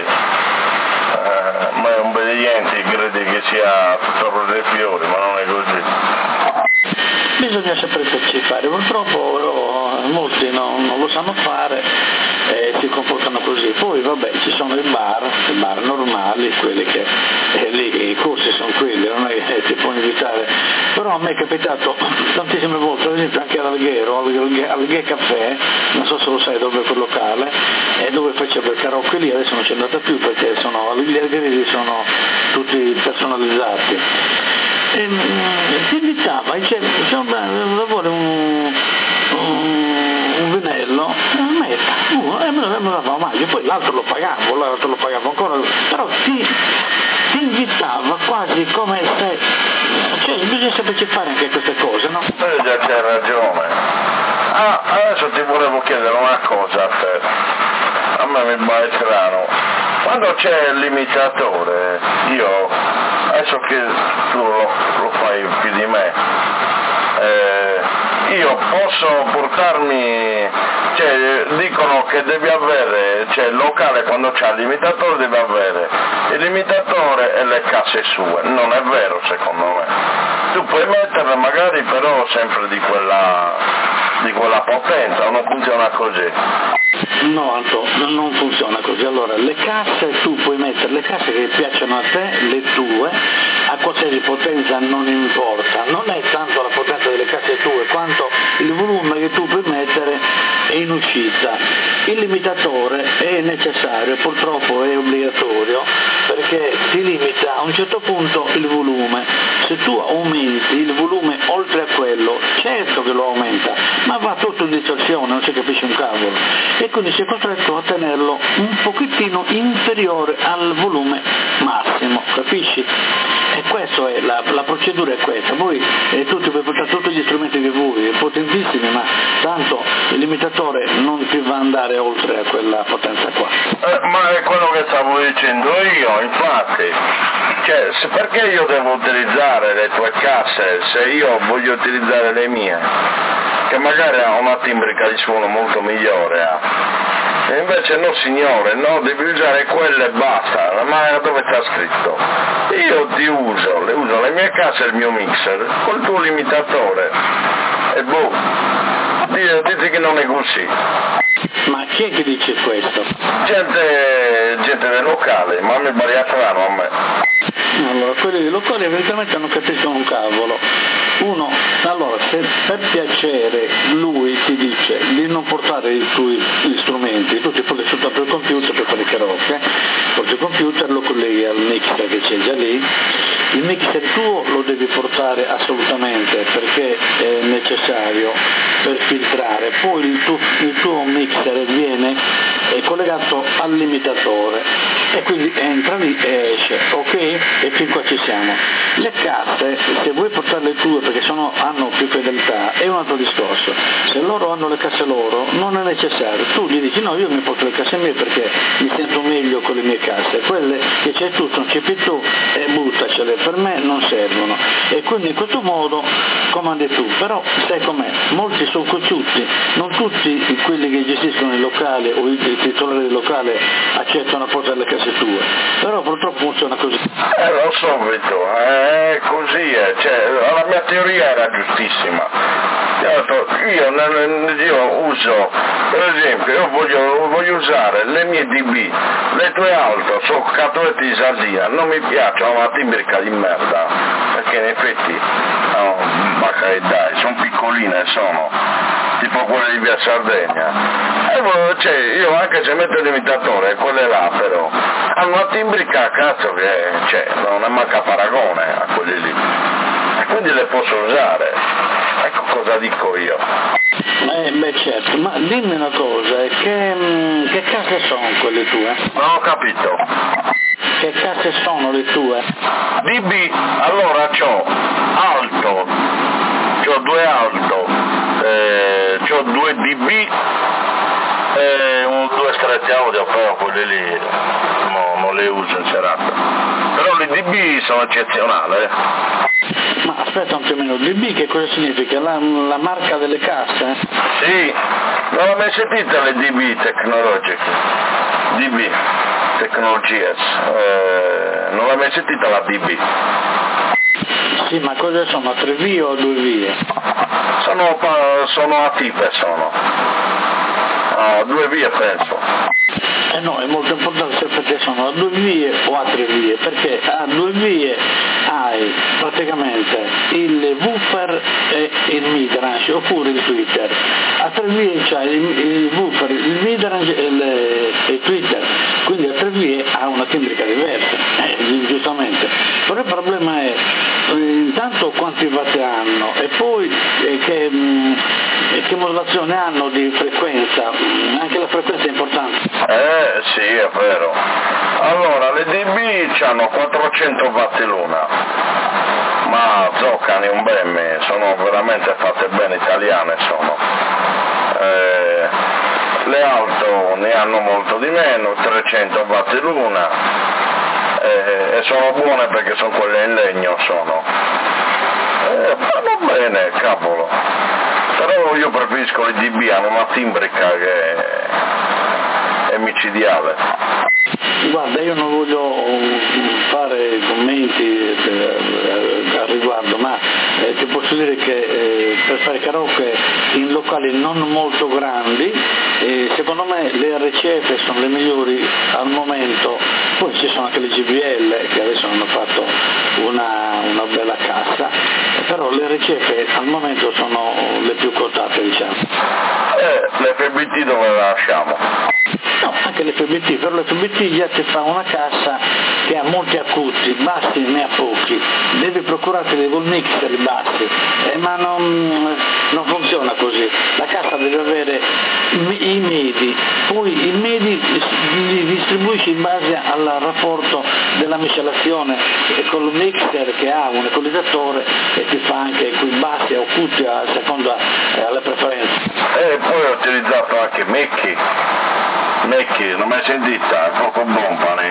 Eh, ma è un obbediente, crede che sia tutto dei fiori, ma non è così. Bisogna saperci fare, purtroppo molti non, non lo sanno fare e si comportano così. Poi vabbè, ci sono i bar, i bar normali, quelli che eh, lì i corsi sono quelli, non è che ti puoi invitare. Però a me è capitato tantissime volte, ad esempio anche ad Alghero, al Ghe Caffè, non so se lo sai dove è quel locale, e dove facevo il karaoke lì, adesso non c'è andata più perché sono, gli algheresi sono tutti personalizzati. E, mh, ti invitava, diceva, vuole un, un, un vinello, metta, uno, e me lo dava omaggio, poi l'altro lo pagavo, l'altro lo pagavo ancora, però ti, ti invitava quasi come se, cioè bisogna saperci fare anche queste cose, no? Eh, già c'hai ragione. Ah, adesso ti volevo chiedere una cosa a te, a me mi pare strano, quando c'è il limitatore, io, adesso che tu lo, lo fai più di me, eh, io posso portarmi, cioè dicono che devi avere, cioè il locale quando c'ha il limitatore deve avere il limitatore e le casse sue, non è vero secondo me, tu puoi metterle magari però sempre di quella, di quella potenza, non funziona così. No, Anto, non funziona così. Allora, le casse tu puoi mettere le casse che piacciono a te, le tue, a qualsiasi potenza non importa, non è tanto la potenza delle casse tue quanto il volume che tu puoi mettere in uscita. Il limitatore è necessario, purtroppo è obbligatorio, perché ti limita a un certo punto il volume. Se tu aumenti il volume oltre a quello, certo che lo aumenta, ma va tutto in distorsione, non si capisce un cavolo, e quindi sei costretto a tenerlo un pochettino inferiore al volume massimo, capisci? E questa è la, la procedura è questa, poi eh, tu ti puoi portare tutti gli strumenti che vuoi, potentissimi, ma tanto il limitatore non ti va a andare oltre a quella potenza qua. Eh, ma è quello che stavo dicendo io, infatti, cioè, se, perché io devo utilizzare le tue casse se io voglio utilizzare le mie, che magari ha una timbrica di suono molto migliore, ha. E invece no signore, no, devi usare quelle e basta, ma dove sta scritto? Io ti uso, le uso le mie casse e il mio mixer, col tuo limitatore, e boh, dite che non è così. Ma chi è che dice questo? Gente, gente del locale, ma mi pare strano a me. Allora, quelli dei locali evidentemente non capiscono un cavolo. Uno, allora, se per piacere lui ti dice di non portare i tuoi gli strumenti, tu ti porti soltanto il computer per fare il karaoke, porti il computer, lo colleghi al mixer che c'è già lì, il mixer tuo lo devi portare assolutamente perché è necessario per filtrare, poi il tuo, il tuo mixer viene è collegato al limitatore e quindi entra lì e esce, ok? E fin qua ci siamo. Le casse, se vuoi portare le tue perché sono, hanno più fedeltà, è un altro discorso. Se loro hanno le casse loro, non è necessario. Tu gli dici no, io mi porto le casse mie perché mi sento meglio con le mie casse. Quelle che c'è tutto, un C P tu e buttacele, per me non servono. E quindi in questo modo comandi tu. Però sai com'è? Molti sono cocciuti, non tutti quelli che gestiscono i locali o i i titolari del locale accettano a portare le casse tue, però purtroppo funziona così. Eh lo so Vito, è così, è. Cioè, la mia teoria era giustissima. Io, io uso, per esempio, io voglio, voglio usare le mie D B, le tue auto sono scatolette di sardina, non mi piacciono una timbrica di merda, perché in effetti, no, ma che dai, sono piccoline, sono tipo quelle di via Sardegna. E cioè, io anche se metto l'imitatore, quelle là però, hanno una timbrica cazzo che cioè, non è manca paragone a quelli lì. E quindi le posso usare. Ecco cosa dico io. Eh, beh certo, ma dimmi una cosa, che, che casse sono quelle tue? Non ho capito. Che casse sono le tue? D B, allora c'ho alto, c'ho due alto, eh, c'ho due D B e un, due stretti audio, però quelle lì no, non le uso in serata. Però le D B sono eccezionali. Eh. Ma aspetta un attimino, D B che cosa significa? La, la marca delle casse? Sì, non l'ho mai sentita le D B tecnologiche, D B, Technologies, eh, non l'ho mai sentita la D B. Sì, ma cosa sono, tre vie o due vie? Sono, sono a tipe, sono, a due vie penso. Eh no, è molto importante perché sono a due vie o a tre vie, perché a due vie hai praticamente il woofer e il midrange oppure il tweeter, a tre vie c'hai il, il woofer, il midrange e il, il tweeter, quindi a tre vie ha una timbrica diversa, eh, giustamente, però il problema è intanto quanti watt hanno e poi eh, che, mh, che modulazione hanno di frequenza, anche la frequenza è importante. Eh sì, è vero. Allora, le D B hanno quattrocento watt l'una, ma zoccano un bemme, sono veramente fatte bene, italiane sono. Eh, le auto ne hanno molto di meno, trecento watt l'una, eh, e sono buone perché sono quelle in legno, sono. Eh, vanno bene, cavolo. Però io preferisco le D B, hanno una timbrica che è micidiale. Guarda, io non voglio fare commenti al riguardo, ma eh, ti posso dire che eh, per fare karaoke in locali non molto grandi, eh, secondo me le R C F sono le migliori al momento, poi ci sono anche le G B L che adesso hanno fatto una, una bella cassa, però le R C F al momento sono le più quotate, diciamo. Eh, l'F B T dove la lasciamo? No, anche l'F B T, però l'F B T già ti fa una cassa che ha molti acuti, bassi ne ha pochi, devi procurarti dei volmixer bassi, eh, ma non, non funziona così, la cassa deve avere i, i medi, poi i medi li distribuisci in base al rapporto della miscelazione con il mixer che ha un equalizzatore e ti fa anche quei bassi e acuti a seconda eh, alle preferenze. E poi ho utilizzato anche Mecchi. Mecchi, non mai sentita, è poco bombane.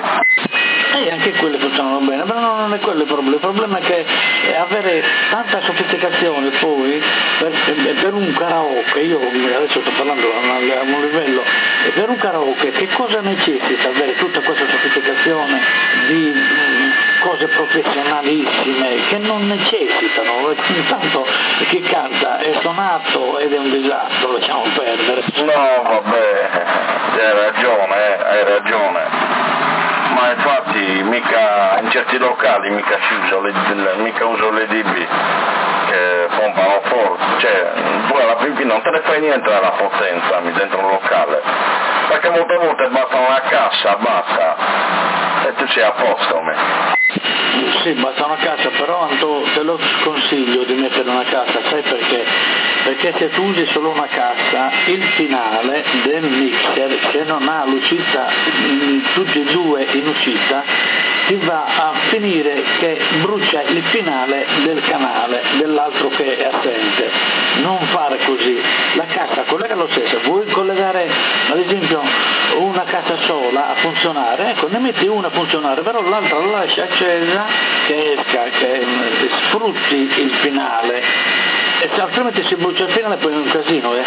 E anche quelle funzionano bene, però non è quello il problema, il problema è che avere tanta sofisticazione poi per, per un karaoke, io adesso sto parlando a un livello, per un karaoke che cosa necessita avere tutta questa sofisticazione di cose professionalissime che non necessitano, intanto chi canta è suonato ed è un disastro, lasciamo perdere. No, vabbè, hai ragione, eh, hai ragione. Ma infatti mica in certi locali mica ci uso le, mica uso le D B che pompano forte, cioè poi alla fine non te ne fai niente della potenza dentro un locale, perché molte volte basta una cassa, basta, e tu sei a posto. Me. Sì, basta una cassa, però Anto, te lo sconsiglio di mettere una cassa, sai perché? Perché se tu usi solo una cassa, il finale del mixer, se non ha l'uscita, tutti e due in uscita, si va a finire che brucia il finale del canale, dell'altro che è assente. Non fare così, la cassa collega lo stesso, vuoi collegare ad esempio una cassa sola a funzionare, ecco, ne metti una a funzionare, però l'altra la lasci accesa, che esca, che sfrutti il finale, e altrimenti si brucia il finale e poi è un casino, eh.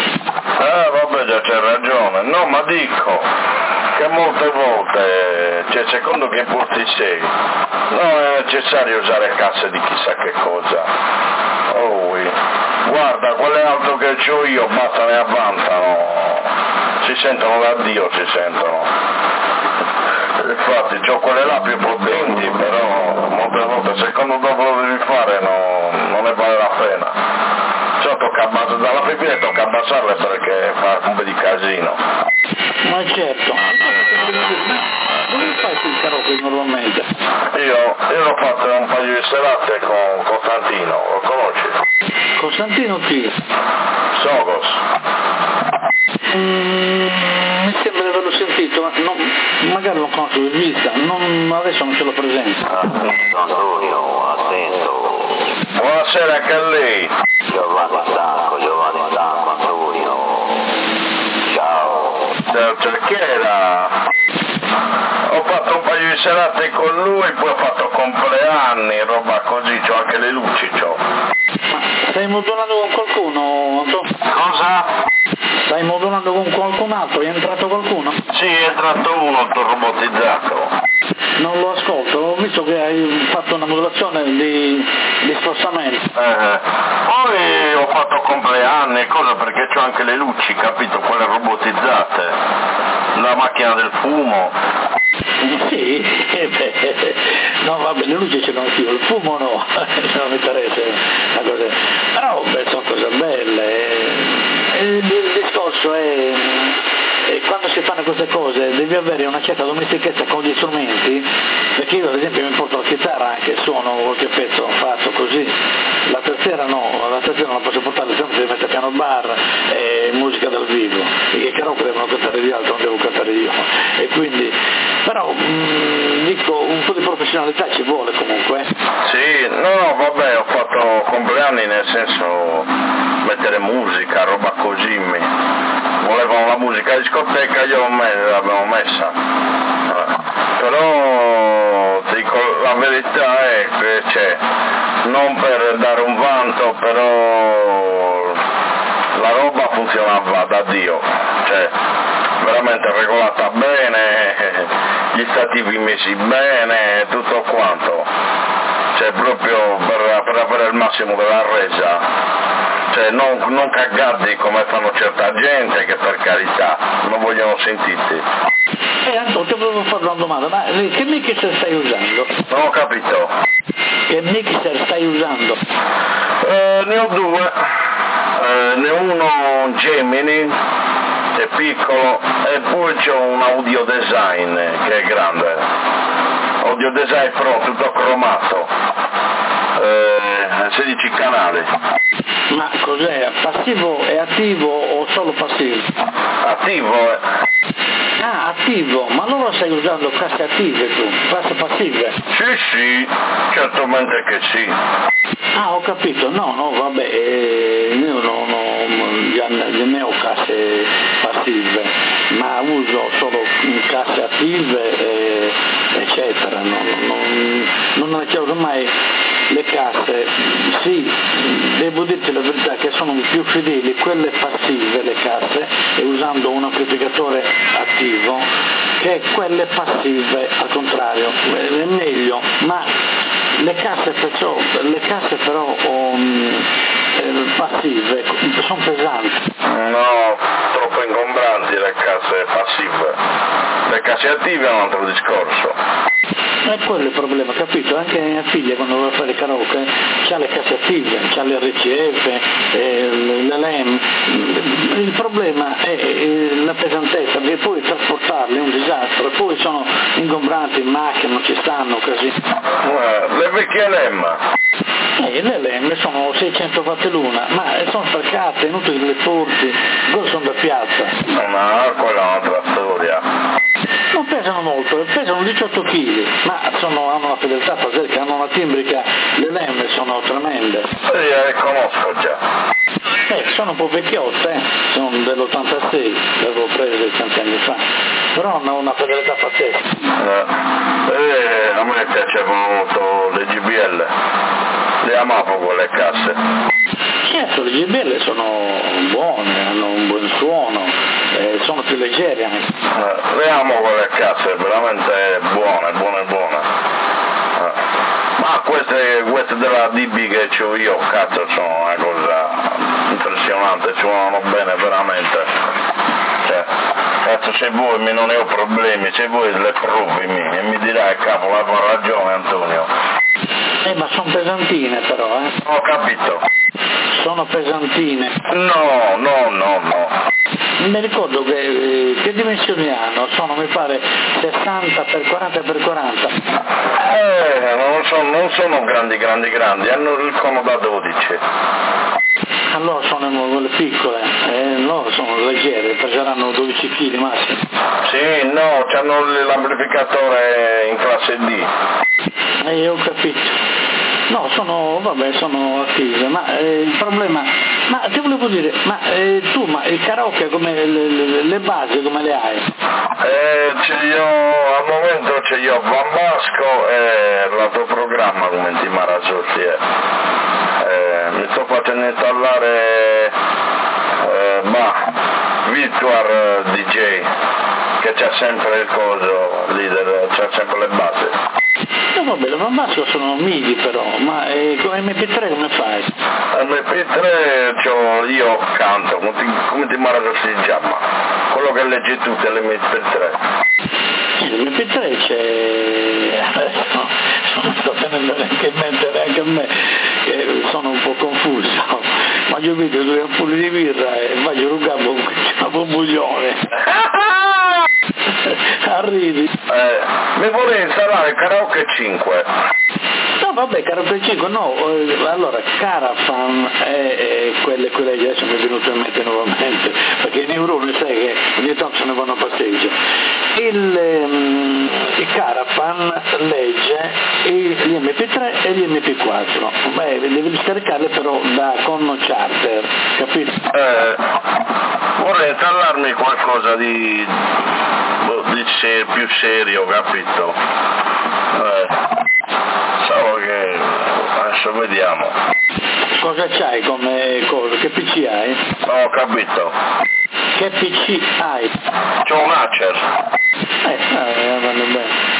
Eh vabbè, già c'è ragione, no ma dico che molte volte, cioè secondo che posti sei, non è necessario usare casse di chissà che cosa. Oh, guarda, quelle auto che ho io basta ne avanzano, si sentono da Dio, si sentono. Infatti ho quelle là più potenti, però molte volte secondo dopo lo devi fare no, non ne vale la pena. Cioè tocca abbassare, dalla pipina tocca abbassarle perché fa un po' di casino. Ma certo, dove fai il karaoke normalmente? Io, io l'ho fatto un paio di serate con Costantino, lo conosci? Costantino chi? Sogos. Mm, mi sembra di averlo sentito, ma non, magari lo conosco di vista, non, adesso non ce l'ho presente. Antonio, attento. Buonasera anche a lei. Giovanni Stanco, Giovanni Stanco, Antonio. Ciao. Ciao, cioè, chi era? Ho fatto un paio di serate con lui, poi ho fatto compleanni, roba così, c'ho anche le luci, c'ho. Ma stai modulando con qualcuno, Antonio? Cosa? Stai modulando con qualcun altro? È entrato qualcuno? Sì, è entrato uno, t'ho robotizzato. Non lo ascolto, ho visto che hai fatto una modulazione di, di spostamento. Eh, poi ho fatto compleanni e cose perché c'ho anche le luci, capito, quelle robotizzate. La macchina del fumo. Sì, eh beh, no vabbè, le luci ce l'ho anch'io, il fumo no, non mi interessa la cosa. Però beh, sono cose belle. E il, il discorso è, è quando si fanno queste cose devi avere una certa domestichezza con gli strumenti, perché io ad esempio mi porto la chitarra anche, suono qualche pezzo fatto così, la terziera no, la terziera non la posso portare, se no devo mettere piano bar e musica dal vivo, i karaoke devono cantare gli altri, non devo cantare io, e quindi, però mh, dico, un po' di professionalità ci vuole comunque. Sì, no, vabbè, ho fatto compleanni nel senso mettere musica, roba così, mi... volevano la musica a discoteca, io l'abbiamo messa, però dico, la verità è che c'è, non per dare un vanto, però la roba funzionava da Dio, cioè veramente regolata bene, gli stativi messi bene, tutto quanto, cioè proprio per, per avere il massimo della resa, cioè non, non cagardi come fanno certa gente che per carità non vogliono sentirti. Eh Antonio, ti volevo fare una domanda, ma che mixer stai usando? Non ho capito. Che mixer stai usando? Eh, ne ho due, eh, ne ho uno Gemini, è piccolo, e poi c'ho un Audio Design che è grande, Audio Design Pro, tutto cromato, eh, sedici canali. Ma cos'è? Passivo e attivo o solo passivo? Attivo, eh. Ah, attivo, ma allora stai usando casse attive tu, casse passive? Sì, sì, certamente che sì. Ah, ho capito, no, no, vabbè, eh, io non ho, già ne ho casse passive, ma uso solo casse attive, eh, eccetera, non, non, non ne chiudo mai le casse. Sì, devo dirti la verità che sono più fedeli quelle passive, le casse, e usando un amplificatore attivo, che quelle passive al contrario, è meglio, ma le casse perciò, le casse però um, eh, passive sono pesanti. No, troppo ingombranti le casse passive. Le casse attive è un altro discorso. E quello è il problema, capito? Anche mia figlia quando voleva fare karaoke c'ha le casse attive, c'ha l'R C F, eh, l'L M. Il problema è la pesantezza, perché poi trasportarle è un disastro, e poi sono ingombranti in macchina, non ci stanno così. Eh, le vecchie L M. Eh, le L M sono seicento watt l'una, ma sono sprecate, inutili che le porti, loro sono da piazza. No, quella è un'altra storia. Non pesano molto, pesano diciotto chili, ma sono, hanno una fedeltà pazzesca, hanno una timbrica, le L M sono tremende. Sì, le conosco già. Eh, sono un po' vecchiotte, eh. Sono dell'ottantasei, le avevo prese tanti anni fa, però hanno una fedeltà pazzesca. Eh, eh, a me piacevano molto le G B L, le amavo quelle casse. Sì, Certo, le gibelle sono buone, hanno un buon suono, eh, sono più leggere anche. Eh, le amo quelle cazzo, è veramente buone, buone, buone. Eh. Ma queste, queste della D B che ho io, cazzo, sono una cosa impressionante, suonano bene veramente. Cioè, cazzo, se voi mi non ne ho problemi, se voi le provi e mi dirai cavolo, avevo ragione Antonio. Eh, ma sono pesantine però, eh. Ho capito. Sono pesantine. No, no, no, no. Mi ricordo che, eh, che dimensioni hanno? Sono, mi pare, sessanta per quaranta per quaranta. Eh, non sono, non sono grandi, grandi, grandi, hanno il cono da dodici. Allora sono quelle piccole, eh, loro sono leggere, peseranno dodici chili massimo. Sì, no, hanno l'amplificatore in classe D. Eh, ho capito. No, sono, vabbè, sono attive, ma eh, il problema, ma ti volevo dire, ma eh, tu, ma il karaoke, come le, le, le basi, come le hai? Eh, c'è io, al momento c'è io Bambasco e l'altro programma come ti Marasotti, eh. eh, mi sto facendo installare, eh, ma, Virtual D J, che c'ha sempre il coso, leader, c'ha sempre le basi. No, vabbè, ma Bambasco sono midi però, ma eh, con M P tre come fai? M P tre c'ho, io canto, come ti, come ti Marasotti si chiama, quello che leggi tu dell'M P tre. L'M P tre c'è, adesso non sto tenendo neanche in mente neanche a me, che sono un po' confuso, ma io vedo due ampulli di birra e voglio rugare un bombuglione. Arrivi. Eh, mi vorrei installare Karaoke cinque. No vabbè, Karaoke cinque no, allora Carafan è, è quelle, quelle che adesso mi è venuto in mente nuovamente, perché i neuroni sai che ogni tanto se ne vanno a passeggio. Il, um, il Carafan legge gli M P tre e gli M P quattro, beh, devi scaricarle però da con charter, capito? Eh, vorrei installarmi qualcosa di, di ser, più serio, capito? Eh, solo che adesso vediamo. Cosa c'hai come cosa? Che P C hai? Ho capito. Che P C hai? C'ho un Acer. Eh, eh, vanno bene.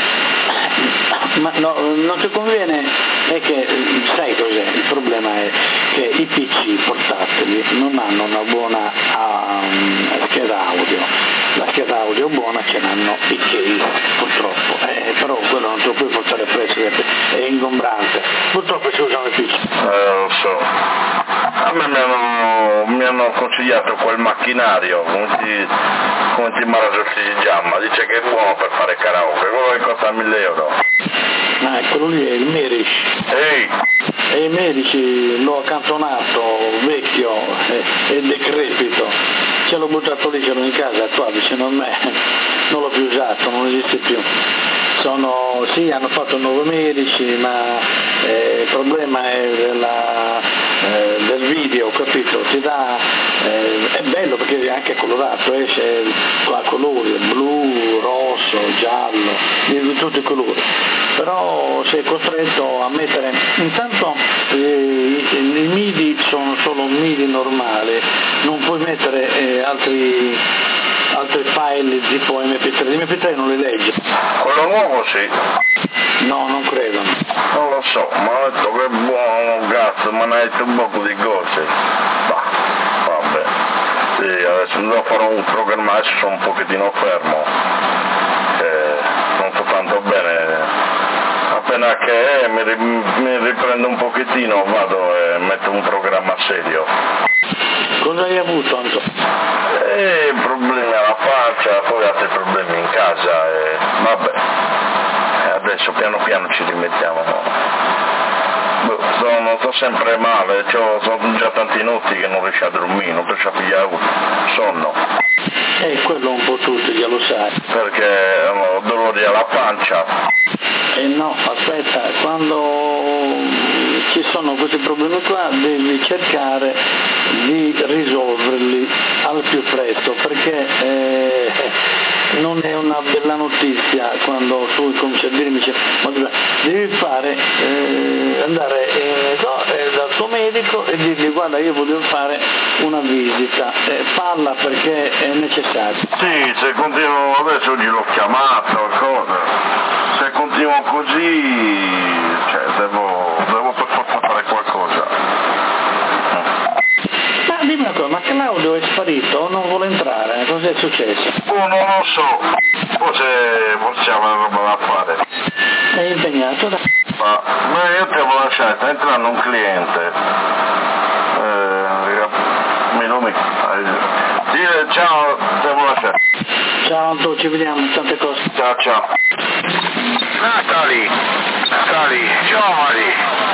Ma no, non ti conviene, è che sai cos'è? Il problema è che i P C portatili non hanno una buona um, scheda audio, la scheda audio buona ce l'hanno i case purtroppo, eh, però quello non te lo puoi portare presso, è ingombrante, purtroppo si usano i P C. Eh, lo so, a me mi hanno, mi hanno consigliato quel macchinario, come ti, come ti Marasotti si chiama, dice che è buono per fare karaoke, quello che costa mille euro. Ah, quello lì è il Merish. Ehi! E il Merish l'ho accantonato, vecchio e, e decrepito. Ce l'ho buttato lì, ce l'ho in casa qua vicino a me. Non l'ho più usato, non esiste più. Sono, sì, hanno fatto un nuovo Merish, ma eh, il problema è della, eh, del video, capito? Ti dà, eh, è bello perché è anche colorato, esce a colori, blu, rosso, giallo, di tutti i colori. Però sei costretto a mettere, intanto eh, i, i MIDI sono solo MIDI normali, non puoi mettere eh, altri, altri file tipo M P tre, l'M P tre non li legge. Quello nuovo sì. No, non credo. Non lo so, ma ho detto che è buono, cazzo, ma ne hai detto un po' di cose. Bah, vabbè. Sì, adesso devo fare un programma, adesso sono un pochettino fermo. Eh, non so tanto bene. Appena che eh, mi, ri, mi riprendo un pochettino, vado e metto un programma serio. Cosa hai avuto, Anto? Eh, problemi alla faccia, poi altri problemi in casa e vabbè. E adesso piano piano ci rimettiamo. Boh, sono, sto sempre male, c'ho, sono già tanti notti che non riesco a dormire, non riesco a pigliare sonno. Eh, quello un po' tutti, già lo sai. Perché ho dolori alla pancia. Eh no, aspetta, quando ci sono questi problemi qua devi cercare di risolverli al più presto, perché eh, non è una bella notizia quando tu cominci a dirmi, devi fare, eh, andare eh, no, eh, dal tuo medico e dirgli guarda io voglio fare una visita, eh, parla perché è necessario. Sì, se continuo, adesso oggi l'ho chiamato, cosa, se continuo così, cioè devo, devo per forza fare qualcosa. Ma dimmi una cosa, ma Claudio è sparito o non vuole entrare? Cos'è successo? Oh, non lo so, forse, forse aveva roba da fare. È impegnato da... Ma, ma io ti avevo lasciato, sta entrando un cliente. Eh, mi lo mi... Dire ciao, ti avevo lasciato. Ciao Anto, ci vediamo, tante cose. Ciao, ciao. Natali, Natali, giovani.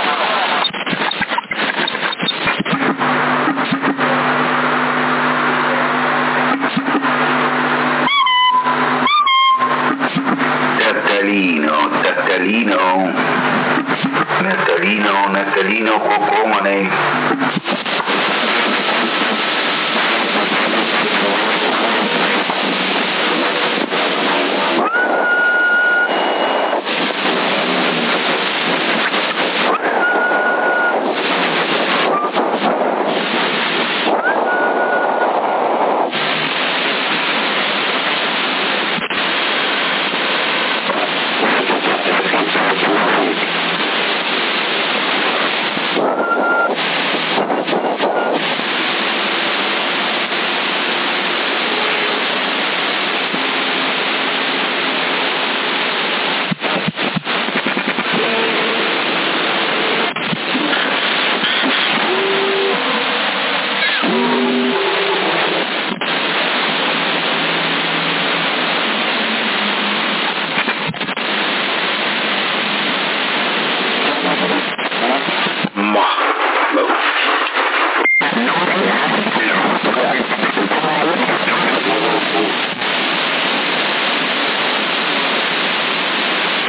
Natalino, Natalino, Natalino, Natalino, Cocomane.